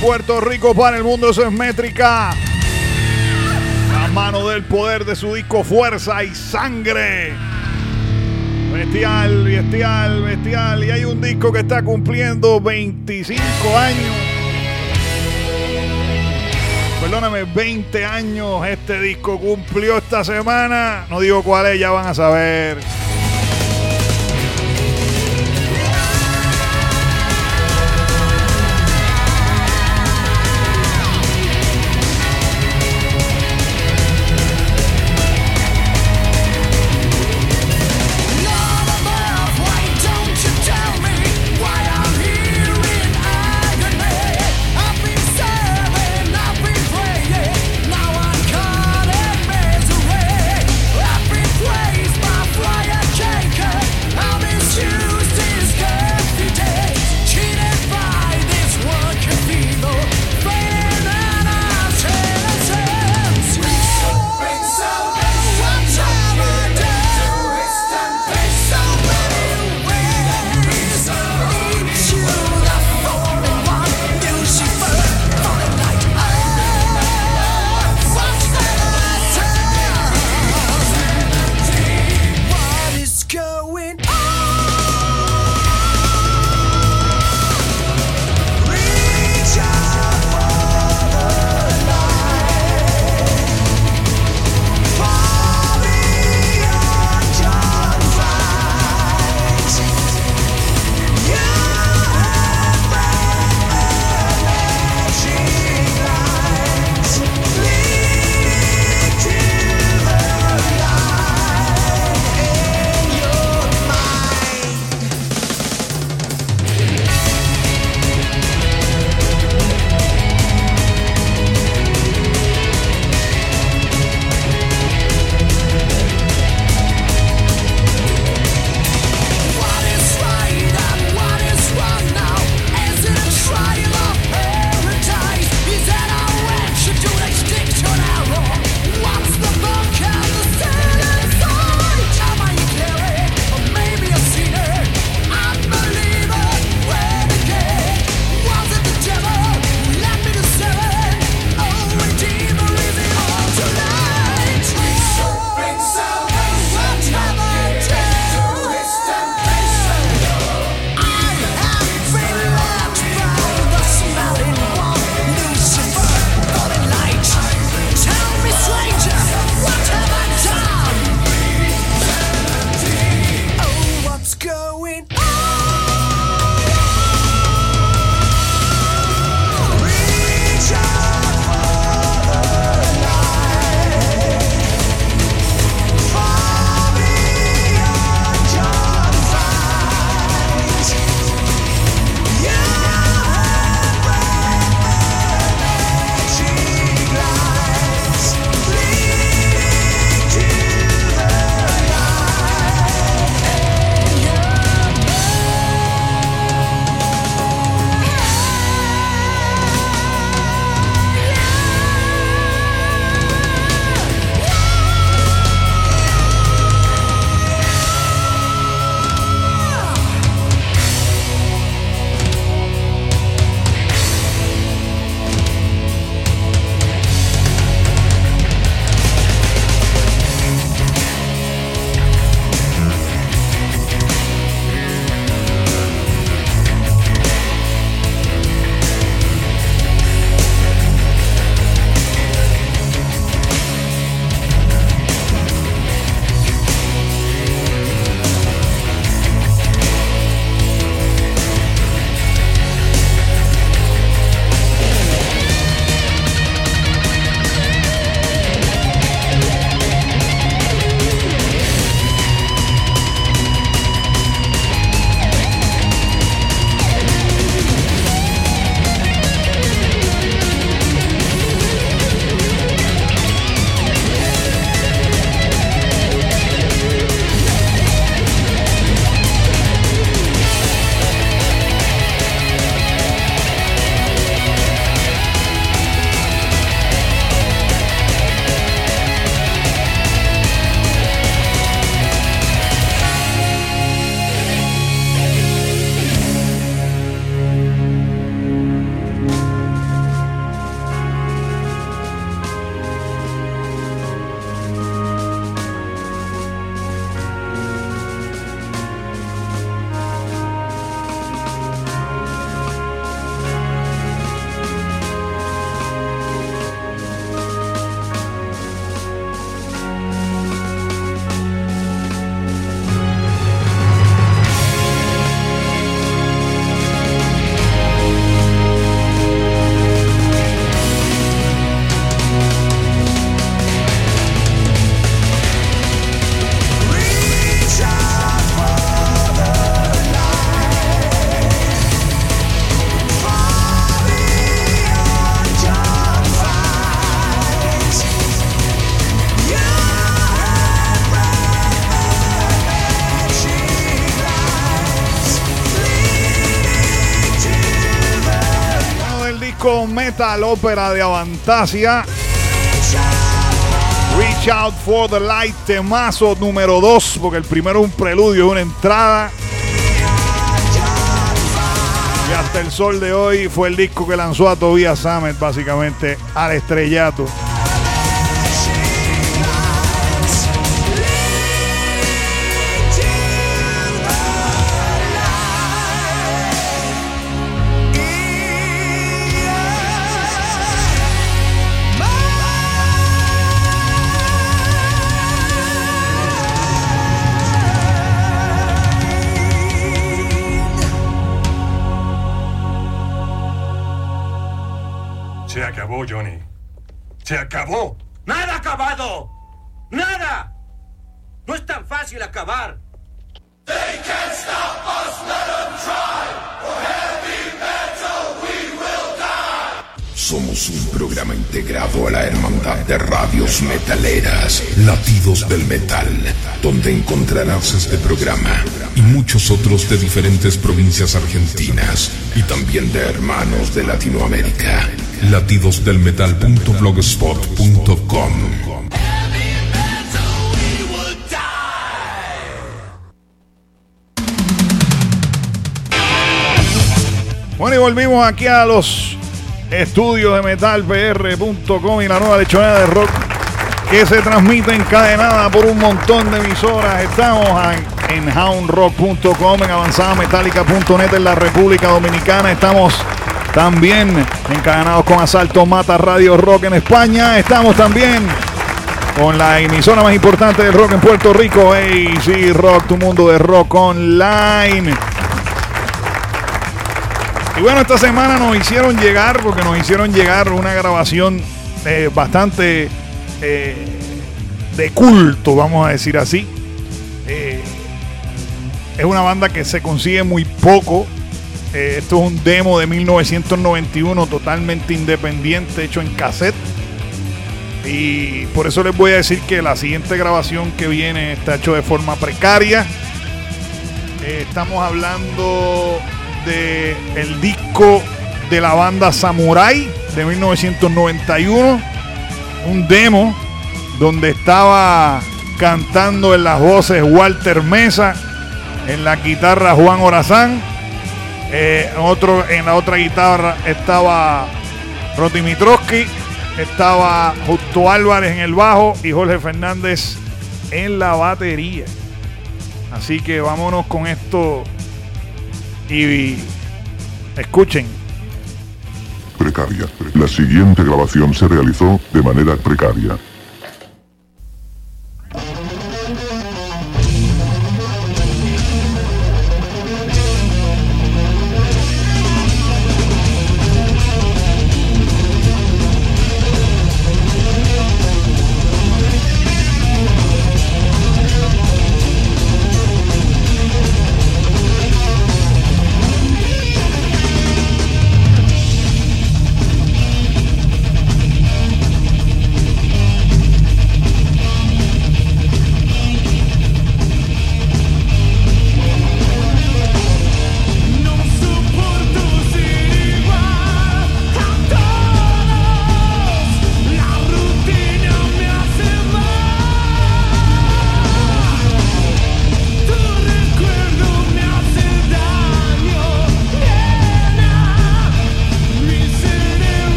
Puerto Rico para el mundo. Eso es Métrica. La mano del poder de su disco Fuerza y Sangre. Bestial, bestial, bestial. Y hay un disco que está cumpliendo veinticinco años. Perdóname, veinte años este disco cumplió esta semana. No digo cuál es, ya van a saber. Fly disco Metal Ópera de Avantasia. Reach Out for the Light, temazo número dos, porque el primero es un preludio, una entrada. Y hasta el sol de hoy fue el disco que lanzó a Tobias Sammet básicamente al estrellato. Se acabó, Johnny. Se acabó. ¡Nada acabado! ¡Nada! No es tan fácil acabar. They can't stop us, let them try. For heavy metal we will die. Somos un programa integrado a la Hermandad de Radios Metaleras, Latidos del Metal, donde encontrarás este programa y muchos otros de diferentes provincias argentinas y también de hermanos de Latinoamérica. latidos del metal punto blogspot punto com. Bueno, y volvimos aquí a los estudios de metal p r punto com y la nueva lechonera de rock que se transmite encadenada por un montón de emisoras. Estamos en, en hound rock punto com, en avanzada metálica punto net en la República Dominicana. Estamos también encadenados con Asalto Mata Radio Rock en España. Estamos también con la emisora más importante del rock en Puerto Rico, A Z Rock, tu mundo de rock online. Y bueno, esta semana nos hicieron llegar, porque nos hicieron llegar una grabación eh, bastante eh, de culto, vamos a decir así. Eh, es una banda que se consigue muy poco. Eh, esto es un demo de mil novecientos noventa y uno, totalmente independiente, hecho en cassette. Y por eso les voy a decir que la siguiente grabación que viene está hecho de forma precaria. Eh, estamos hablando de el disco de la banda Samurai de mil novecientos noventa y uno, un demo donde estaba cantando en las voces Walter Mesa, en la guitarra Juan Orazán, eh, otro, en la otra guitarra estaba Roti Mitroski, estaba Justo Álvarez en el bajo y Jorge Fernández en la batería. Así que vámonos con esto y escuchen. Precaria. La siguiente grabación se realizó de manera precaria.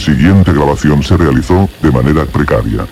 siguiente grabación se realizó de manera precaria.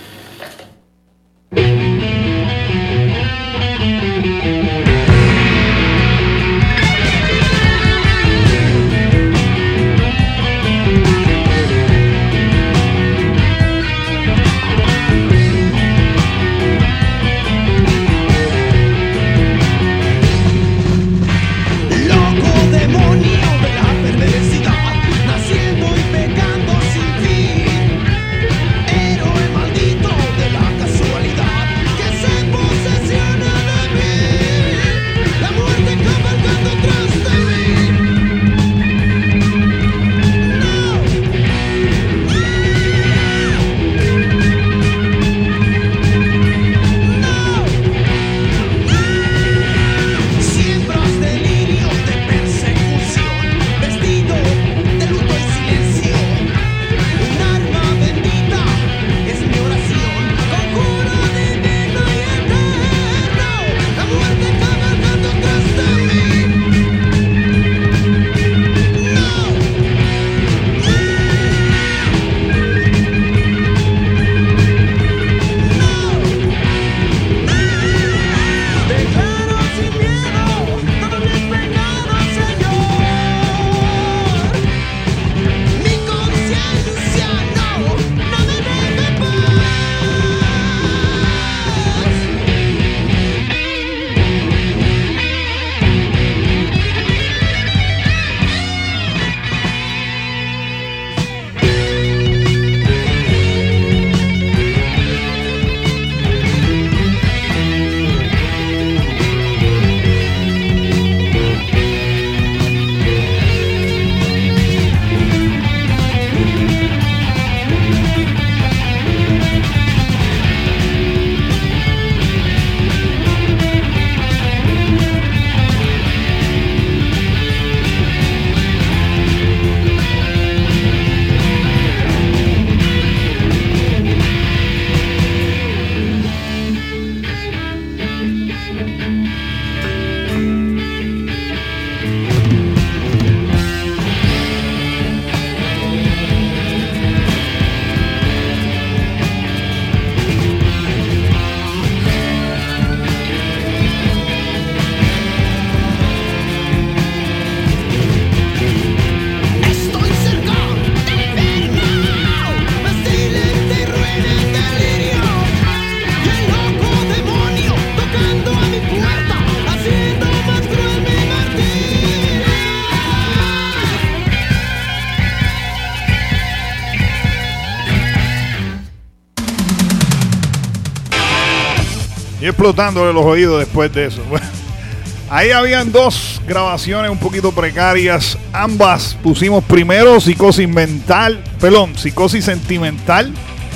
Y explotándole los oídos después de eso. Bueno, ahí habían dos grabaciones un poquito precarias. Ambas pusimos primero Psicosis Mental, perdón, Psicosis Sentimental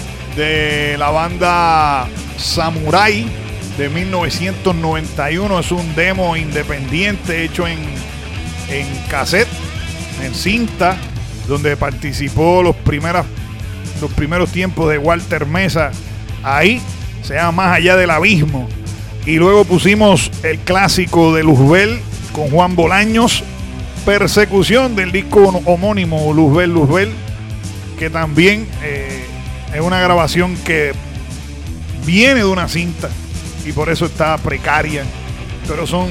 de la banda Samurai de mil novecientos noventa y uno. Es un demo independiente hecho en, en cassette, en cinta, donde participó los, primeras, los primeros tiempos de Walter Meza. Ahí se llama Más Allá del Abismo. Y luego pusimos el clásico de Luzbel con Juan Bolaños, Persecución, del disco homónimo Luzbel Luzbel, que también eh, es una grabación que viene de una cinta y por eso está precaria, pero son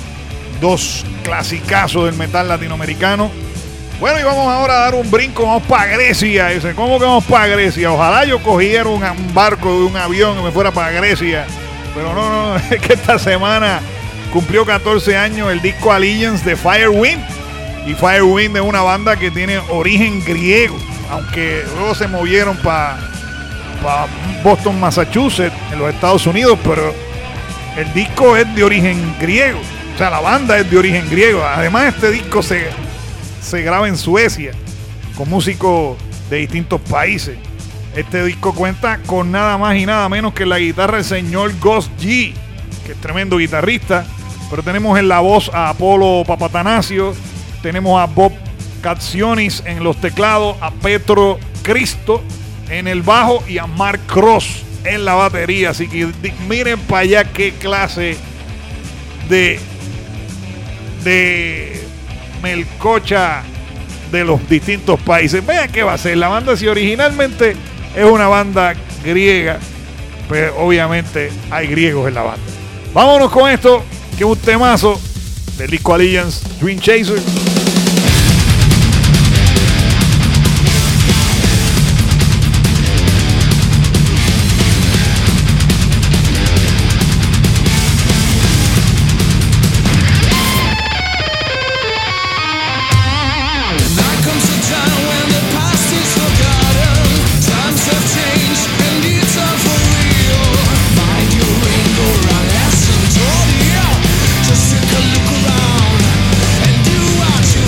dos clasicazos del metal latinoamericano. Bueno, y vamos ahora a dar un brinco, vamos para Grecia. Dice, ¿cómo que vamos para Grecia? Ojalá yo cogiera un, un barco de un avión y me fuera para Grecia, pero no, no, es que esta semana cumplió catorce años el disco Allegiance de Firewind, y Firewind es una banda que tiene origen griego, aunque luego se movieron para pa Boston, Massachusetts, en los Estados Unidos, pero el disco es de origen griego, o sea, la banda es de origen griego. Además, este disco se, se graba en Suecia con músicos de distintos países. Este disco cuenta con nada más y nada menos que la guitarra del señor Gus G, que es tremendo guitarrista, pero tenemos en la voz a Apolo Papatanasio, tenemos a Bob Katsionis en los teclados, a Petro Cristo en el bajo y a Mark Cross en la batería. Así que miren para allá qué clase de de melcocha de los distintos países. Vean qué va a ser la banda, si originalmente es una banda griega, pues obviamente hay griegos en la banda. Vámonos con esto, que es un temazo del disco Allegiance, Dream Chaser. Just take a look around and do what you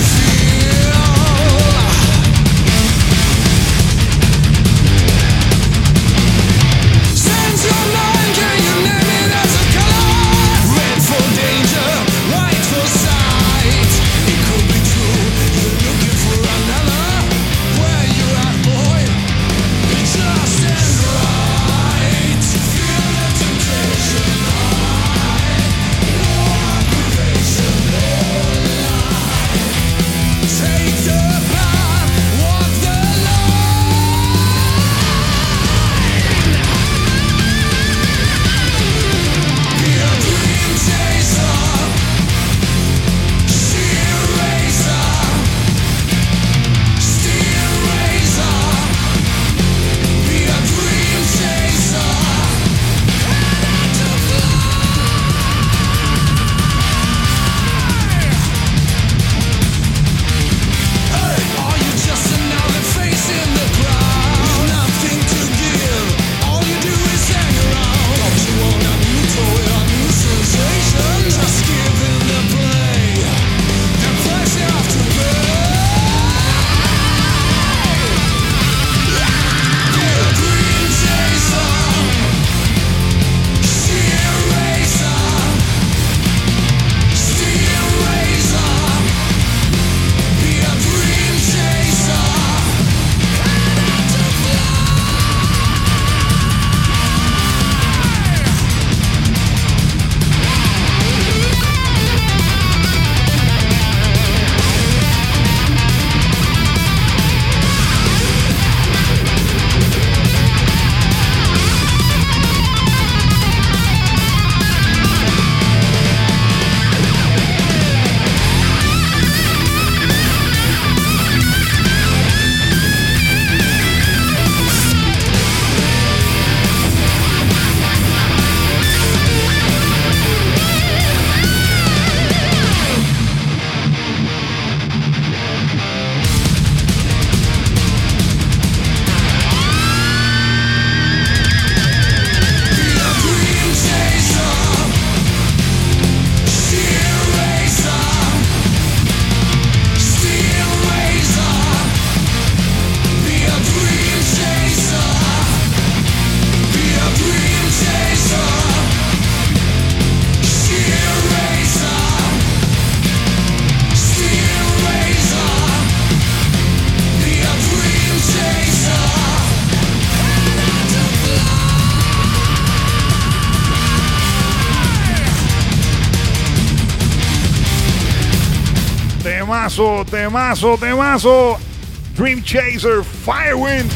Temazo, temazo, temazo. Dream Chaser, Firewind.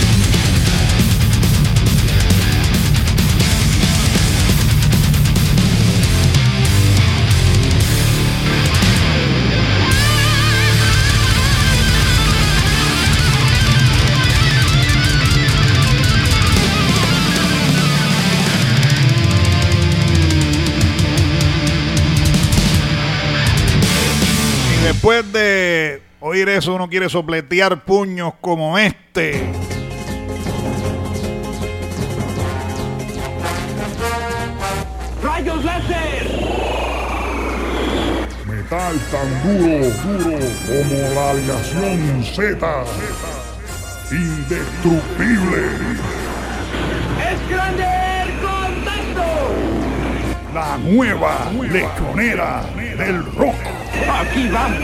Después de oír eso, uno quiere sopletear puños como este. ¡Rayos láser! Metal tan duro, duro como la aleación Z. Indestructible. ¡Es grande el contacto! La nueva lechonera del rock. ¡Aquí vamos!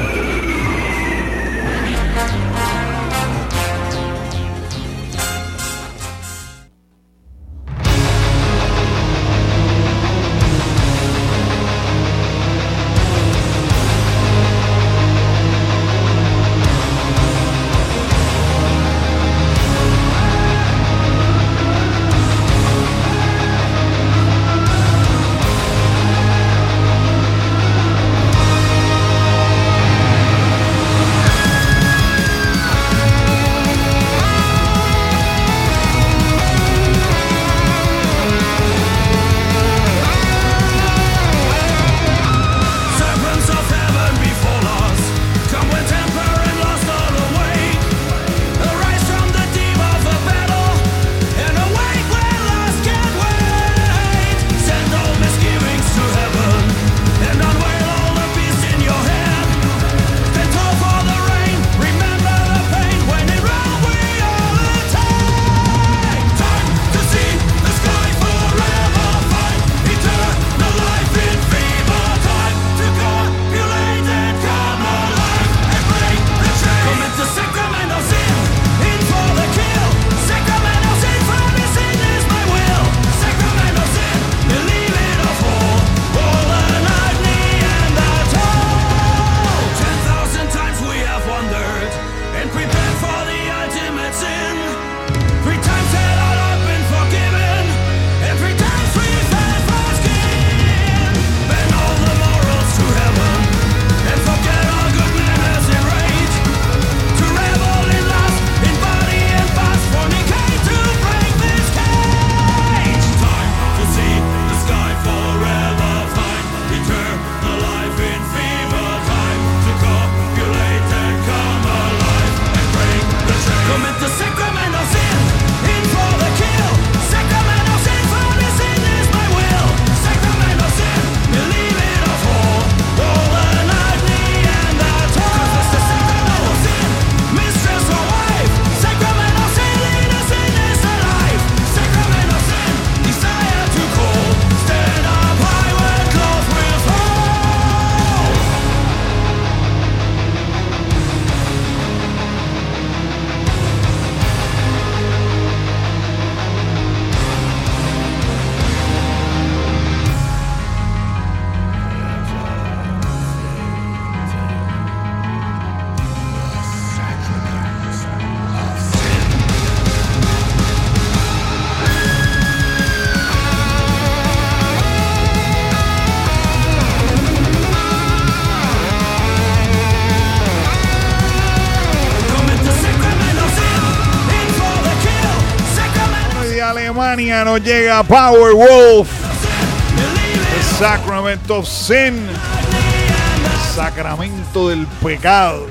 Ucrania nos llega Powerwolf, The Sacrament of Sin, Sacramento del Pecado.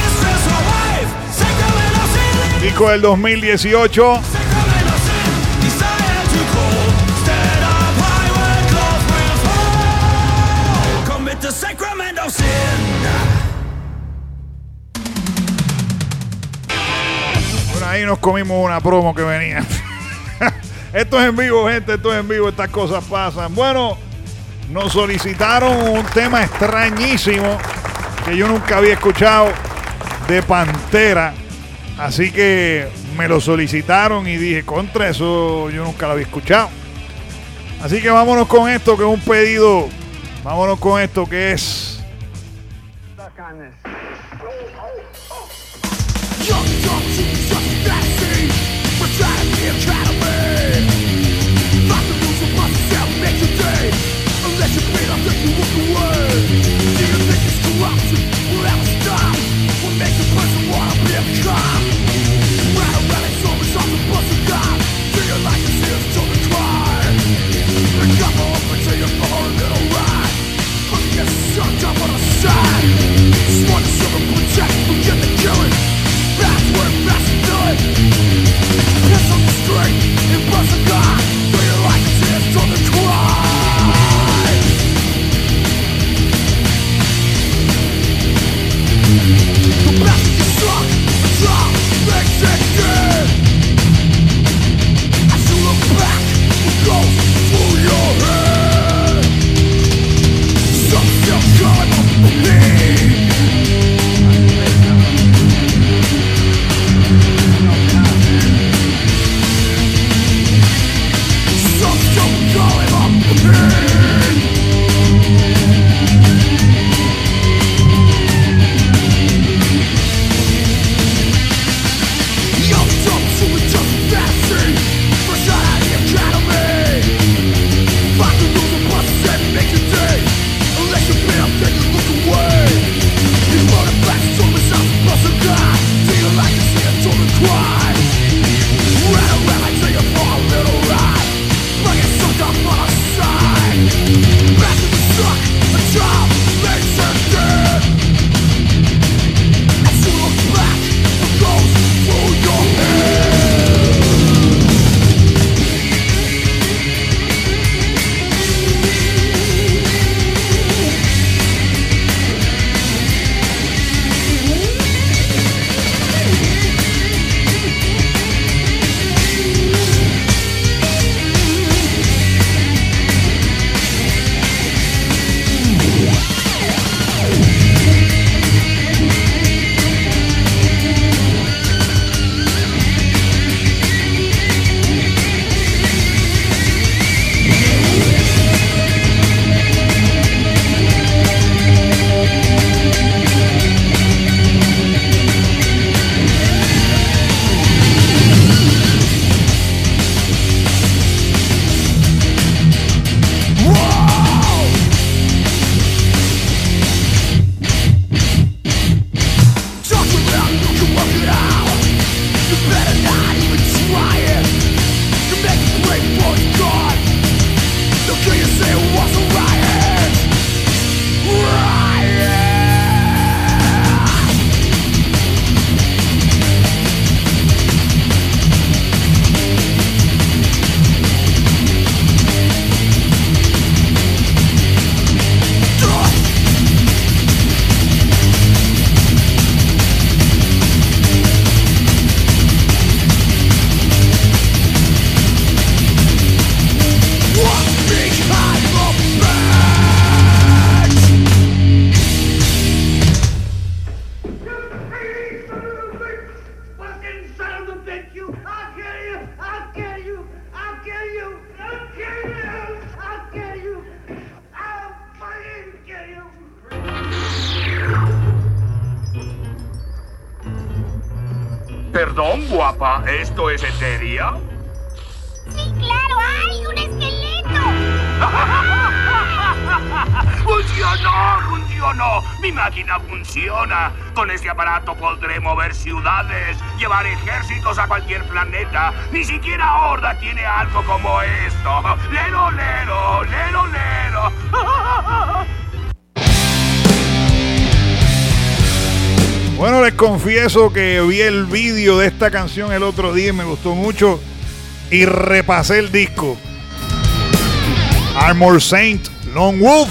Disco del dos mil dieciocho. Bueno, ahí nos comimos una promo que venía. Esto es en vivo, gente, esto es en vivo, estas cosas pasan. Bueno, nos solicitaron un tema extrañísimo que yo nunca había escuchado de Pantera. Así que me lo solicitaron y dije, contra eso yo nunca lo había escuchado. Así que vámonos con esto, que es un pedido. Vámonos con esto, que es... Perdón, guapa, ¿esto es Eteria? Sí, claro, ¡hay un esqueleto! ¡Funcionó! ¡Funcionó! Mi máquina funciona. Con este aparato podré mover ciudades, llevar ejércitos a cualquier planeta. Ni siquiera Horda tiene algo como esto. Lero, lero, lero, lero. Bueno, les confieso que vi el vídeo de esta canción el otro día y me gustó mucho. Y repasé el disco. Armored Saint, Lone Wolf.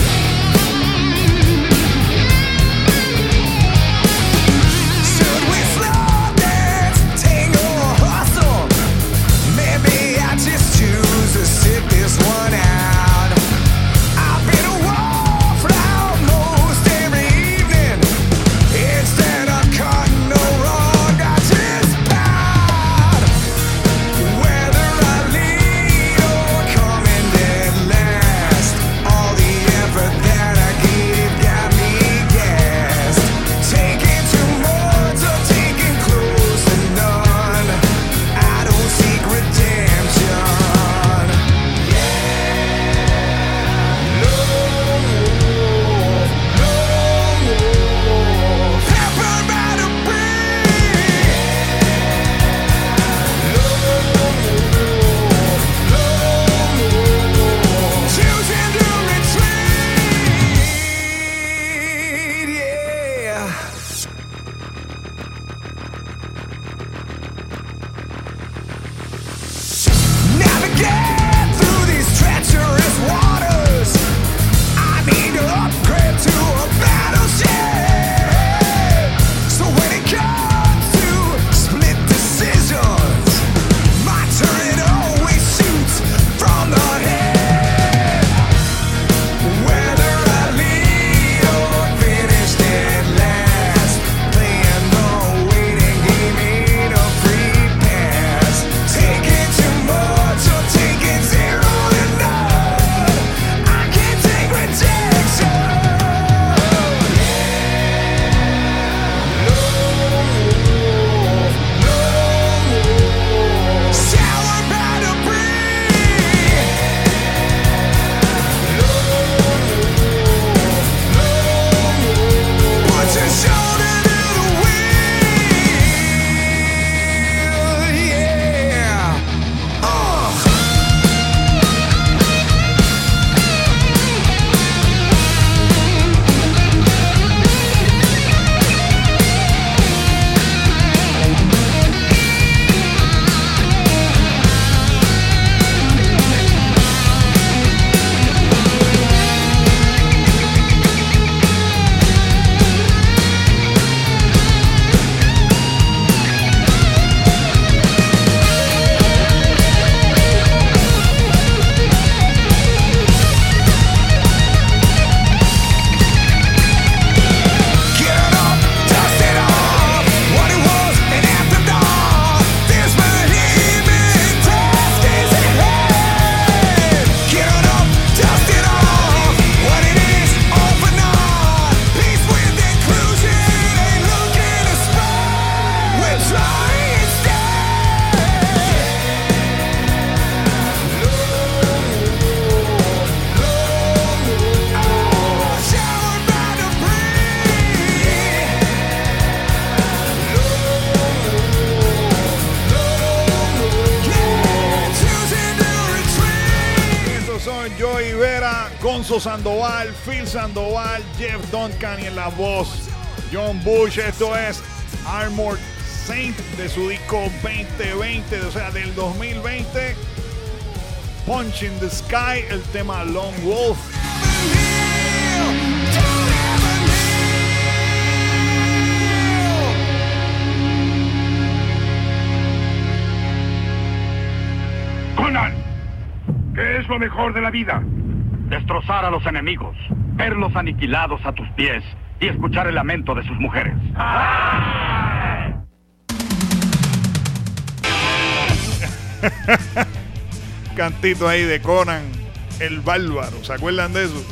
Gonzo Sandoval, Phil Sandoval, Jeff Duncan y en la voz John Bush. Esto es Armored Saint de su disco veinte veinte, o sea, del dos mil veinte. Punch in the Sky, el tema Lone Wolf. Conan, ¿qué es lo mejor de la vida? Destrozar a los enemigos, verlos aniquilados a tus pies y escuchar el lamento de sus mujeres. Cantito ahí de Conan el Bárbaro, ¿se acuerdan de eso?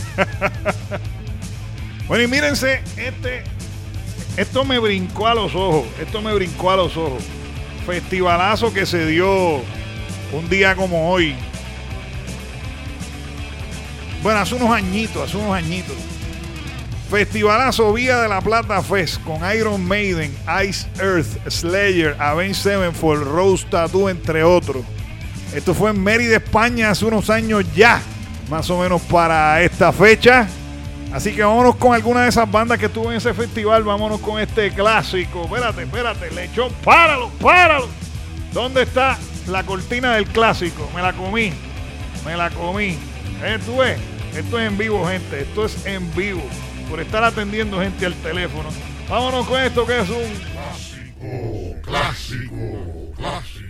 Bueno, y mírense, este, esto me brincó a los ojos, esto me brincó a los ojos. Festivalazo que se dio un día como hoy. Bueno, hace unos añitos, hace unos añitos. Festivalazo Vía de la Plata Fest con Iron Maiden, Ice Earth, Slayer, Avenged Sevenfold, Rose Tattoo, entre otros. Esto fue en Mérida, España, hace unos años ya, más o menos para esta fecha. Así que vámonos con alguna de esas bandas que estuvo en ese festival. Vámonos con este clásico. Espérate, espérate, Lechón, páralo, páralo. ¿Dónde está la cortina del clásico? Me la comí, me la comí. ¿Eh, tú ves? Esto es en vivo, gente, esto es en vivo. Por estar atendiendo gente al teléfono. Vámonos con esto que es un clásico, clásico, clásico.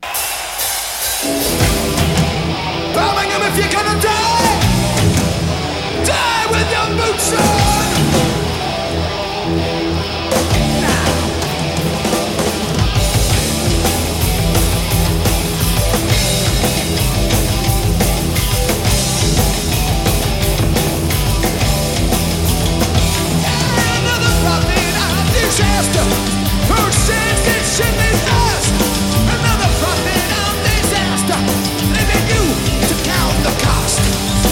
Birmingham, if you're gonna die, die with your boots on. Another prophet of disaster, who says it should be us. Another prophet of disaster, leaving you to count the cost.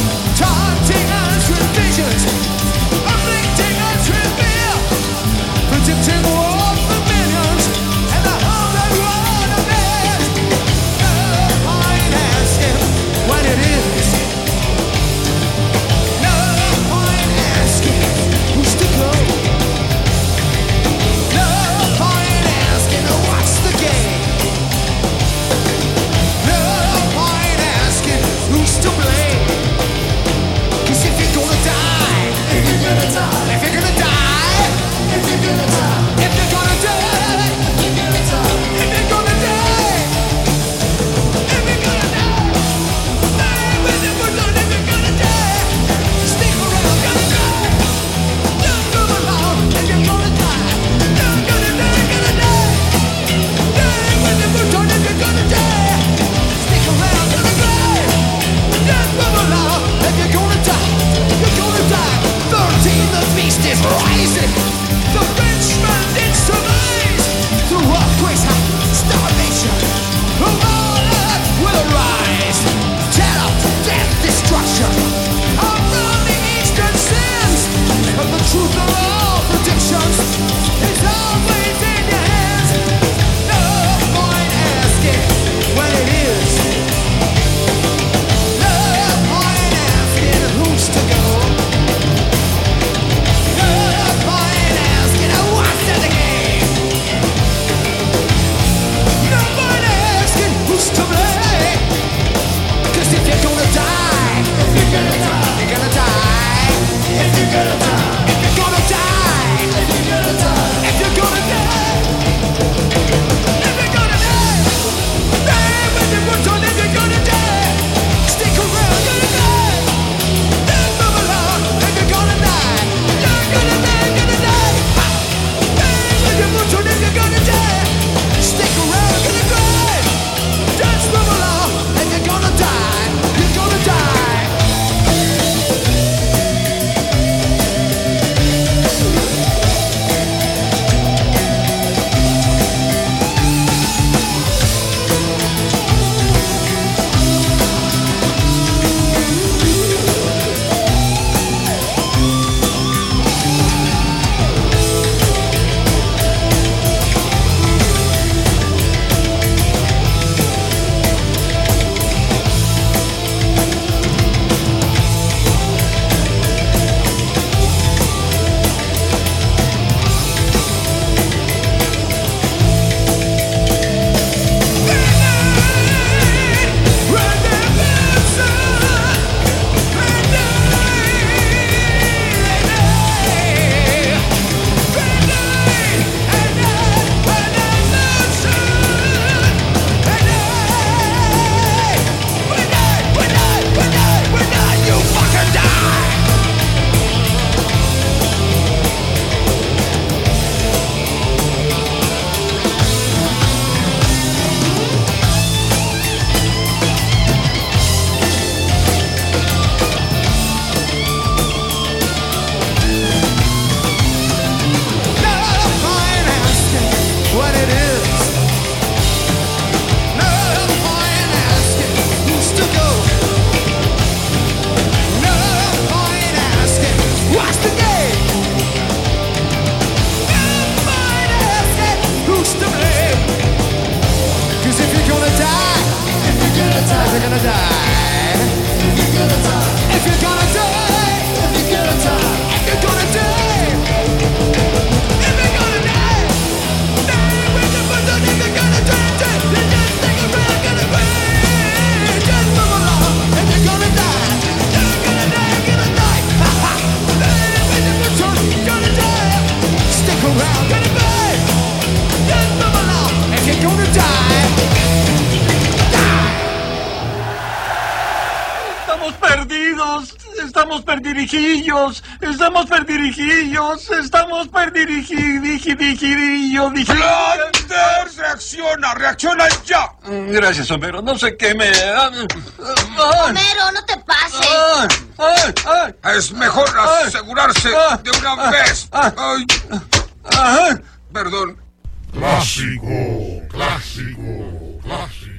Dios, estamos perdirigidos, estamos perdirigidos, estamos perdirigidos. Flanders, reacciona, reacciona ya. Gracias, Homero, no sé qué me... Homero, no te pases. Ay, ay, es mejor asegurarse de una vez. Ay, ay, perdón. Clásico, clásico, clásico.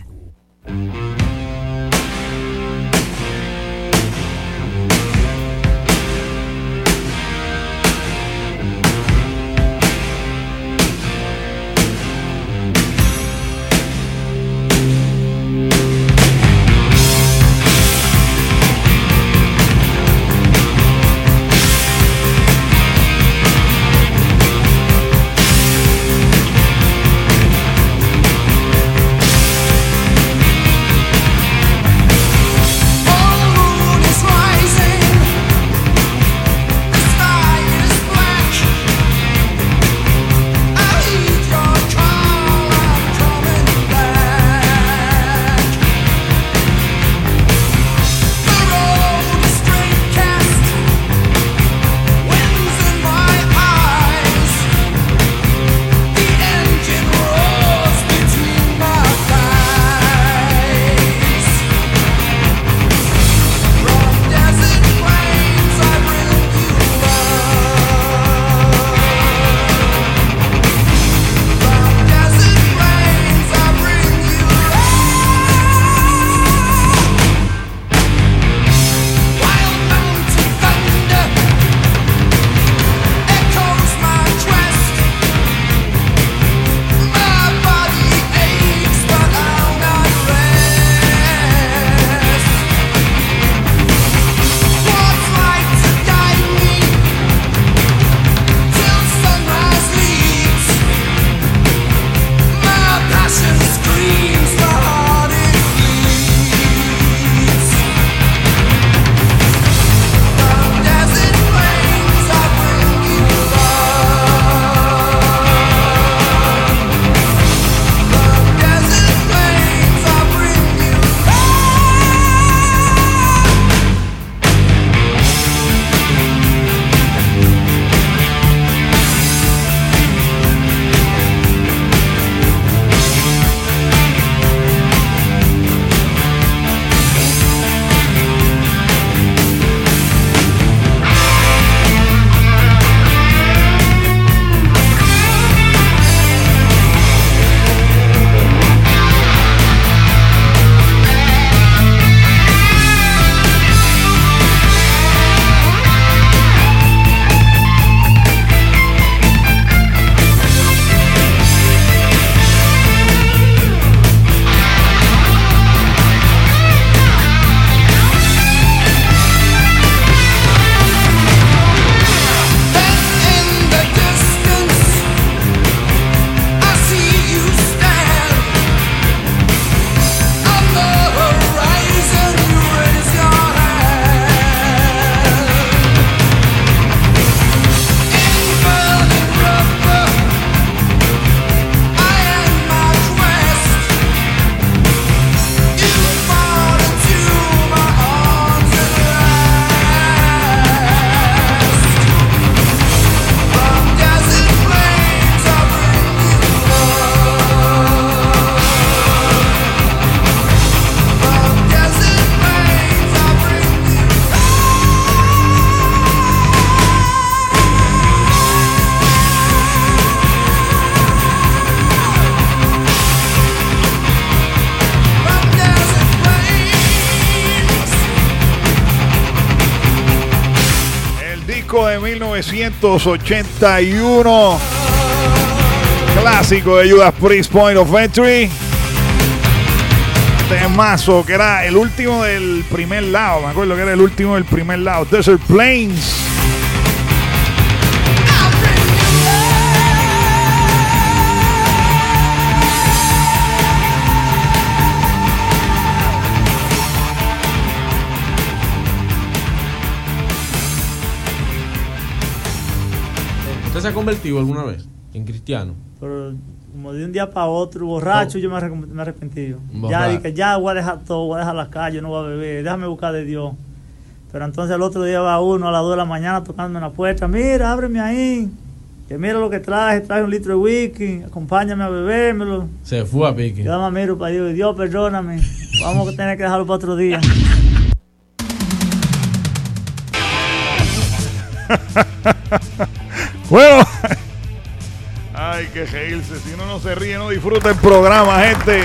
De mil novecientos ochenta y uno, clásico de Judas Priest, Point of Entry, temazo que era el último del primer lado, me acuerdo que era el último del primer lado, Desert Plains. ¿Usted se ha convertido alguna vez en cristiano? Pero como de un día para otro, borracho, oh. yo me he, me he arrepentido. Ya dije, ya voy a dejar todo, voy a dejar la calle, no voy a beber, déjame buscar de Dios. Pero entonces el otro día va uno a las dos de la mañana tocándome en la puerta. Mira, ábreme ahí. Que mira lo que traje. Traje un litro de whisky. Acompáñame a bebérmelo. Se fue a pique. Yo me miro para Dios. Dios, perdóname. Vamos a tener que dejarlo para otro día. Bueno. Ay, que reírse. Si uno no se ríe, no disfruta el programa, gente.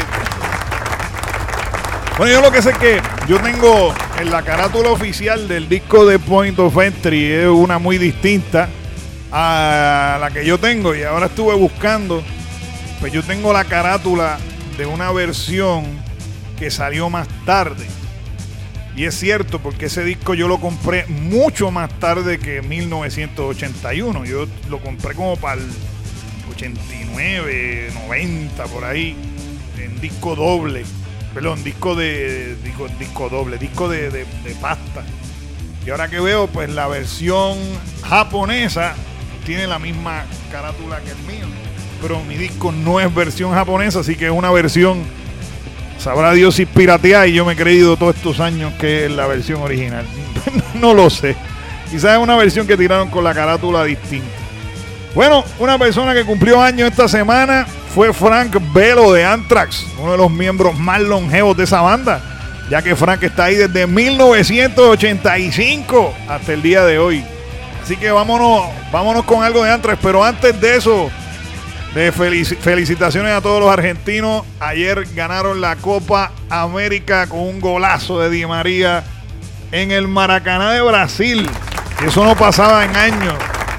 Bueno, yo lo que sé es que yo tengo en la carátula oficial del disco de Point of Entry, es una muy distinta a la que yo tengo, y ahora estuve buscando, pues yo tengo la carátula de una versión que salió más tarde. Y es cierto, porque ese disco yo lo compré mucho más tarde que mil novecientos ochenta y uno. Yo lo compré como para el ochenta y nueve, noventa, por ahí, en disco doble. Perdón, disco de disco, disco doble, disco de, de, de pasta. Y ahora que veo, pues la versión japonesa tiene la misma carátula que el mío. Pero mi disco no es versión japonesa, así que es una versión, sabrá Dios si pirateada, y yo me he creído todos estos años que es la versión original. No lo sé. Quizás es una versión que tiraron con la carátula distinta. Bueno, una persona que cumplió años esta semana fue Frank Bello de Anthrax, uno de los miembros más longevos de esa banda, ya que Frank está ahí desde mil novecientos ochenta y cinco hasta el día de hoy. Así que vámonos, vámonos con algo de Anthrax, pero antes de eso, de felici- felicitaciones a todos los argentinos. Ayer ganaron la Copa América con un golazo de Di María en el Maracaná de Brasil. Eso no pasaba en años.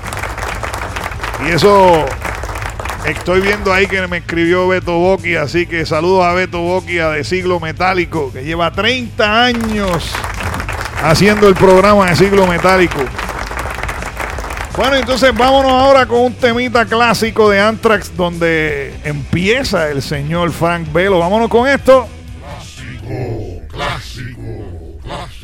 Y eso estoy viendo ahí que me escribió Beto Boqui, así que saludos a Beto Boqui de Siglo Metálico, que lleva treinta años haciendo el programa de Siglo Metálico. Bueno, entonces vámonos ahora con un temita clásico de Anthrax, donde empieza el señor Frank Bello. Vámonos con esto. Clásico, clásico, clásico.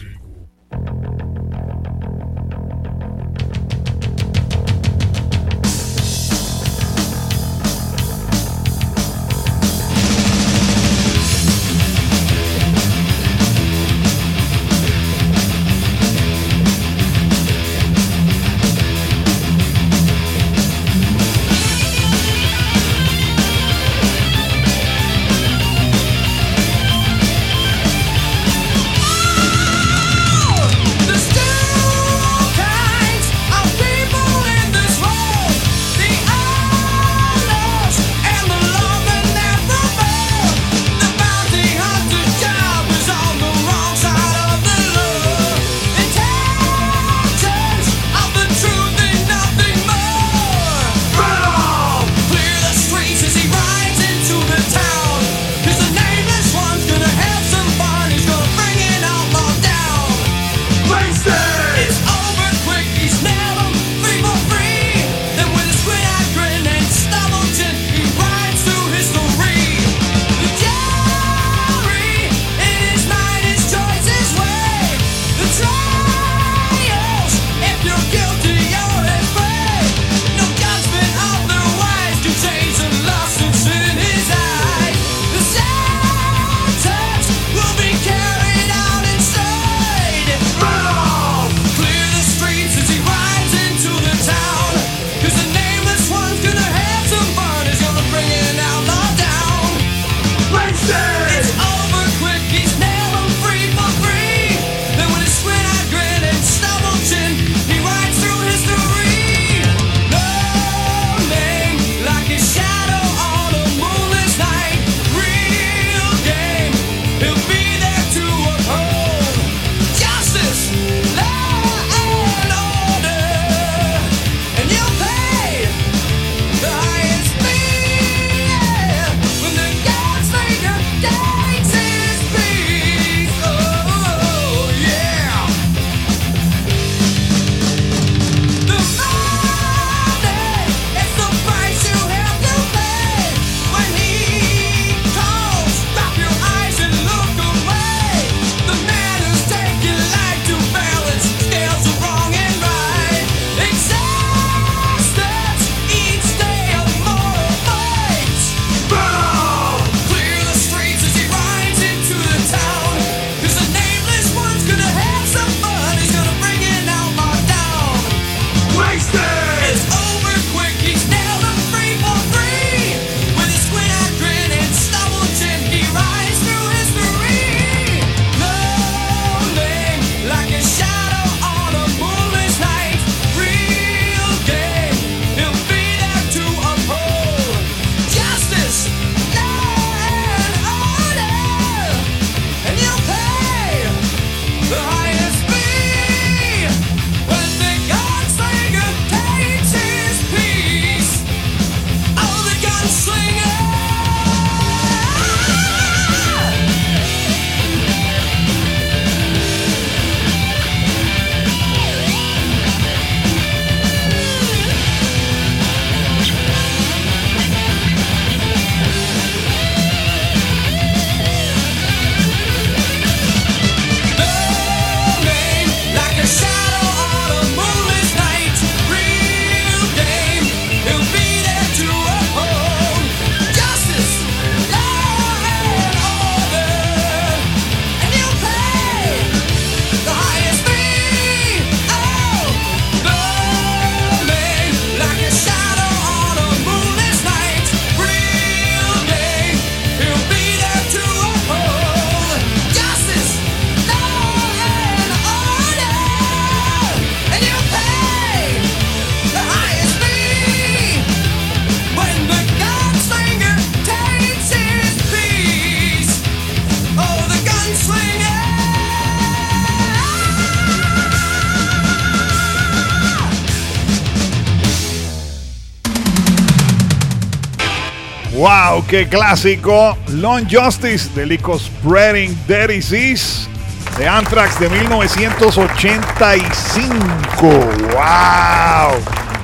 Wow, qué clásico. Long Justice del disco Spreading Dead Disease de Anthrax de mil novecientos ochenta y cinco. Wow.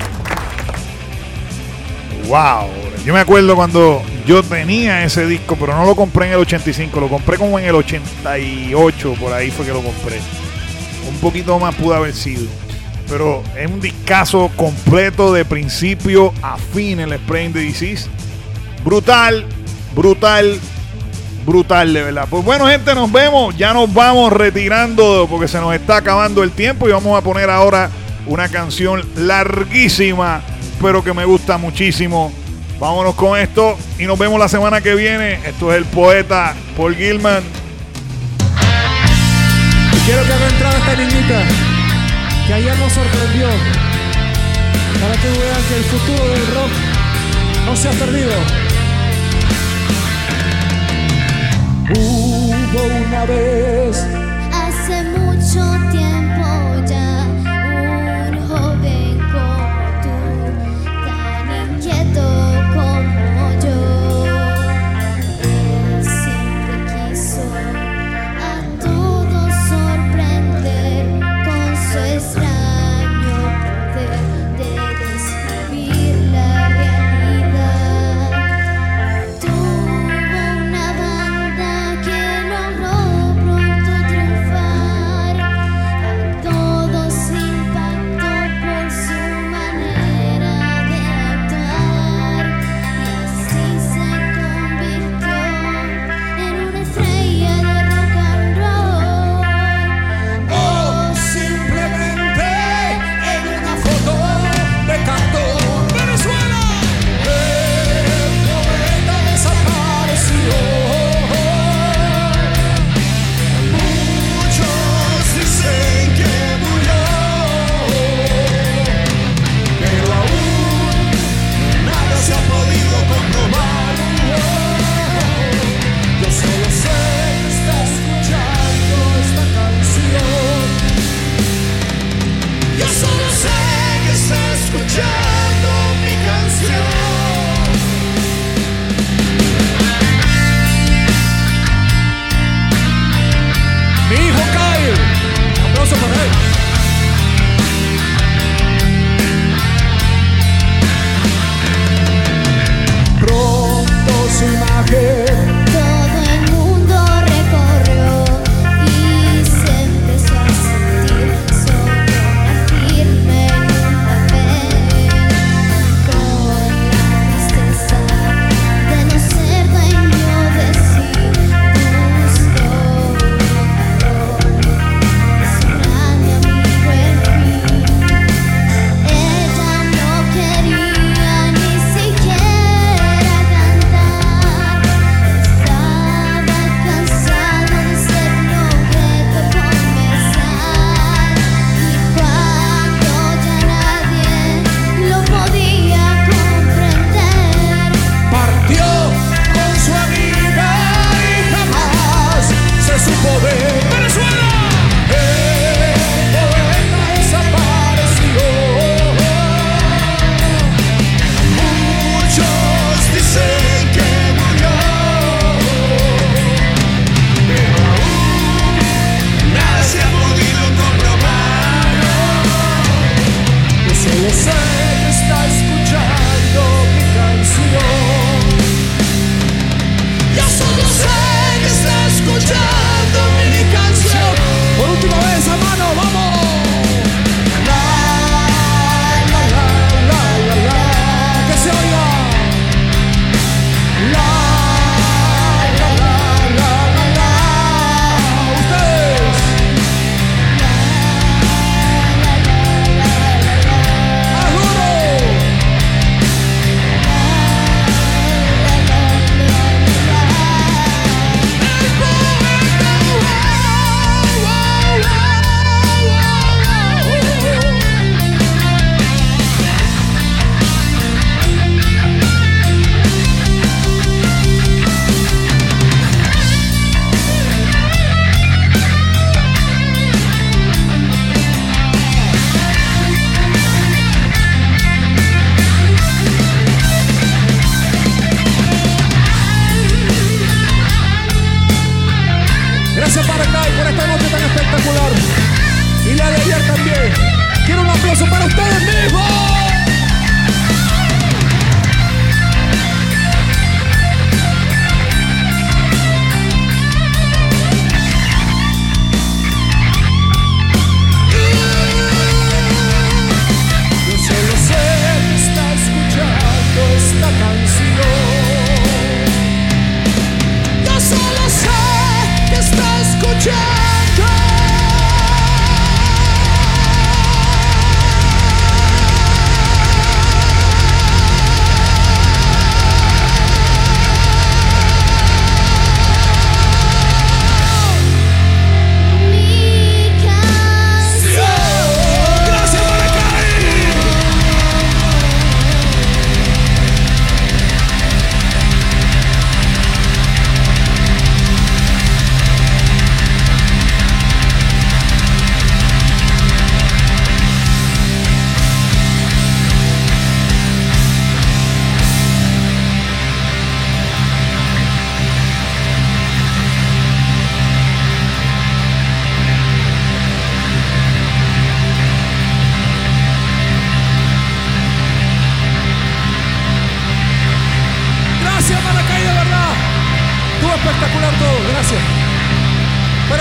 Wow. Yo me acuerdo cuando yo tenía ese disco, pero no lo compré en el ochenta y cinco, lo compré como en el ochenta y ocho, por ahí fue que lo compré. Un poquito más pudo haber sido. Pero es un discazo completo de principio a fin, el Spreading Dead Disease. Brutal, brutal, brutal de verdad. Pues bueno, gente, nos vemos. Ya nos vamos retirando porque se nos está acabando el tiempo y vamos a poner ahora una canción larguísima, pero que me gusta muchísimo. Vámonos con esto y nos vemos la semana que viene. Esto es el poeta Paul Gilman. Y quiero que haga entrada esta niñita que ayer nos sorprendió, para que vean que el futuro del rock no se ha perdido. Hubo una vez, hace mucho tiempo ya, un joven como tú, tan inquieto como yo. Él siempre quiso a todos sorprender con su extraño poder de describir la realidad. Tuvo una banda que logró pronto triunfar.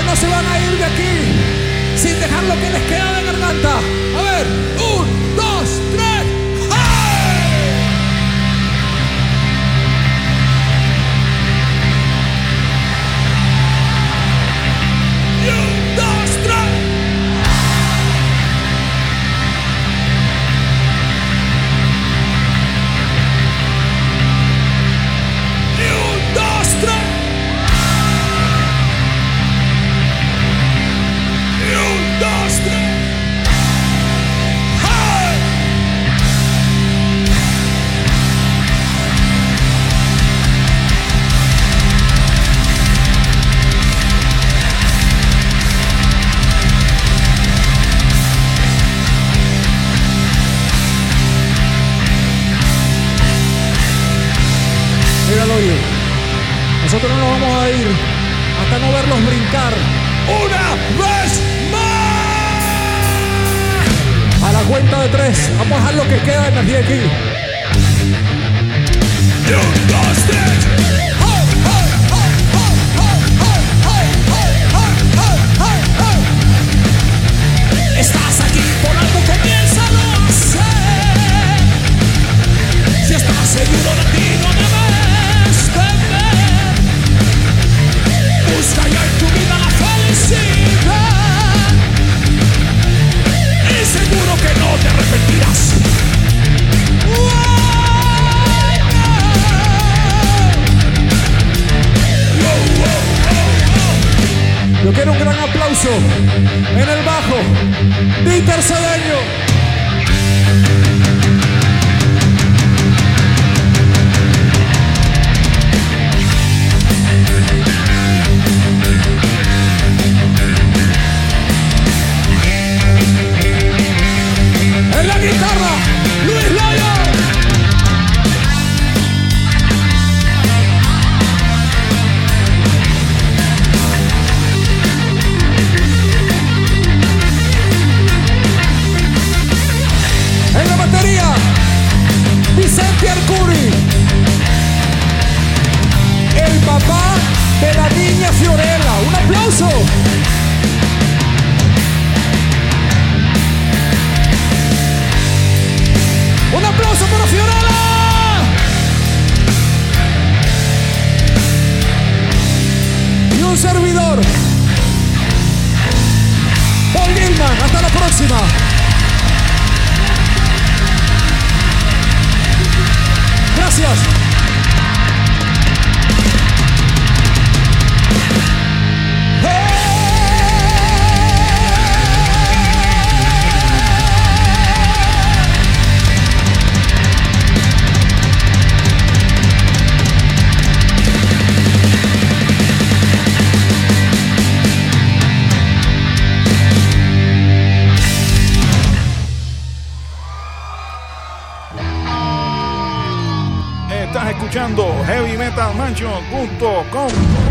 no se van a ir de aquí sin dejar lo que les queda de garganta. A ver, un, dos, tres. ¡Hey! Y un, dos, tres. Y un, dos, tres. Y un, dos, tres. ¡Hey! Míralo, oye. Nosotros no nos vamos a ir hasta no verlos brincar una vez más. A la cuenta de tres, vamos a dejar lo que queda de energía aquí. Y un, dos, tres. ¡Hey, hey, hey, hey, hey, hey, hey, hey, hey, hey! Estás aquí por algo, comiénzalo a hacer. Si estás seguro de ti, no debes temer. Busca ya en tu vida la felicidad y seguro que no te arrepentirás. Yo quiero un gran aplauso en el bajo, Dieter Cedeño. En la guitarra, Luis Loyo. En la batería, Vicente Arcuri, el papá de la niña Fiorella. Un aplauso. Un aplauso para Fiorella. Y un servidor, Paul Gilman. Hasta la próxima. Gracias. Estás escuchando heavy metal mansion punto com.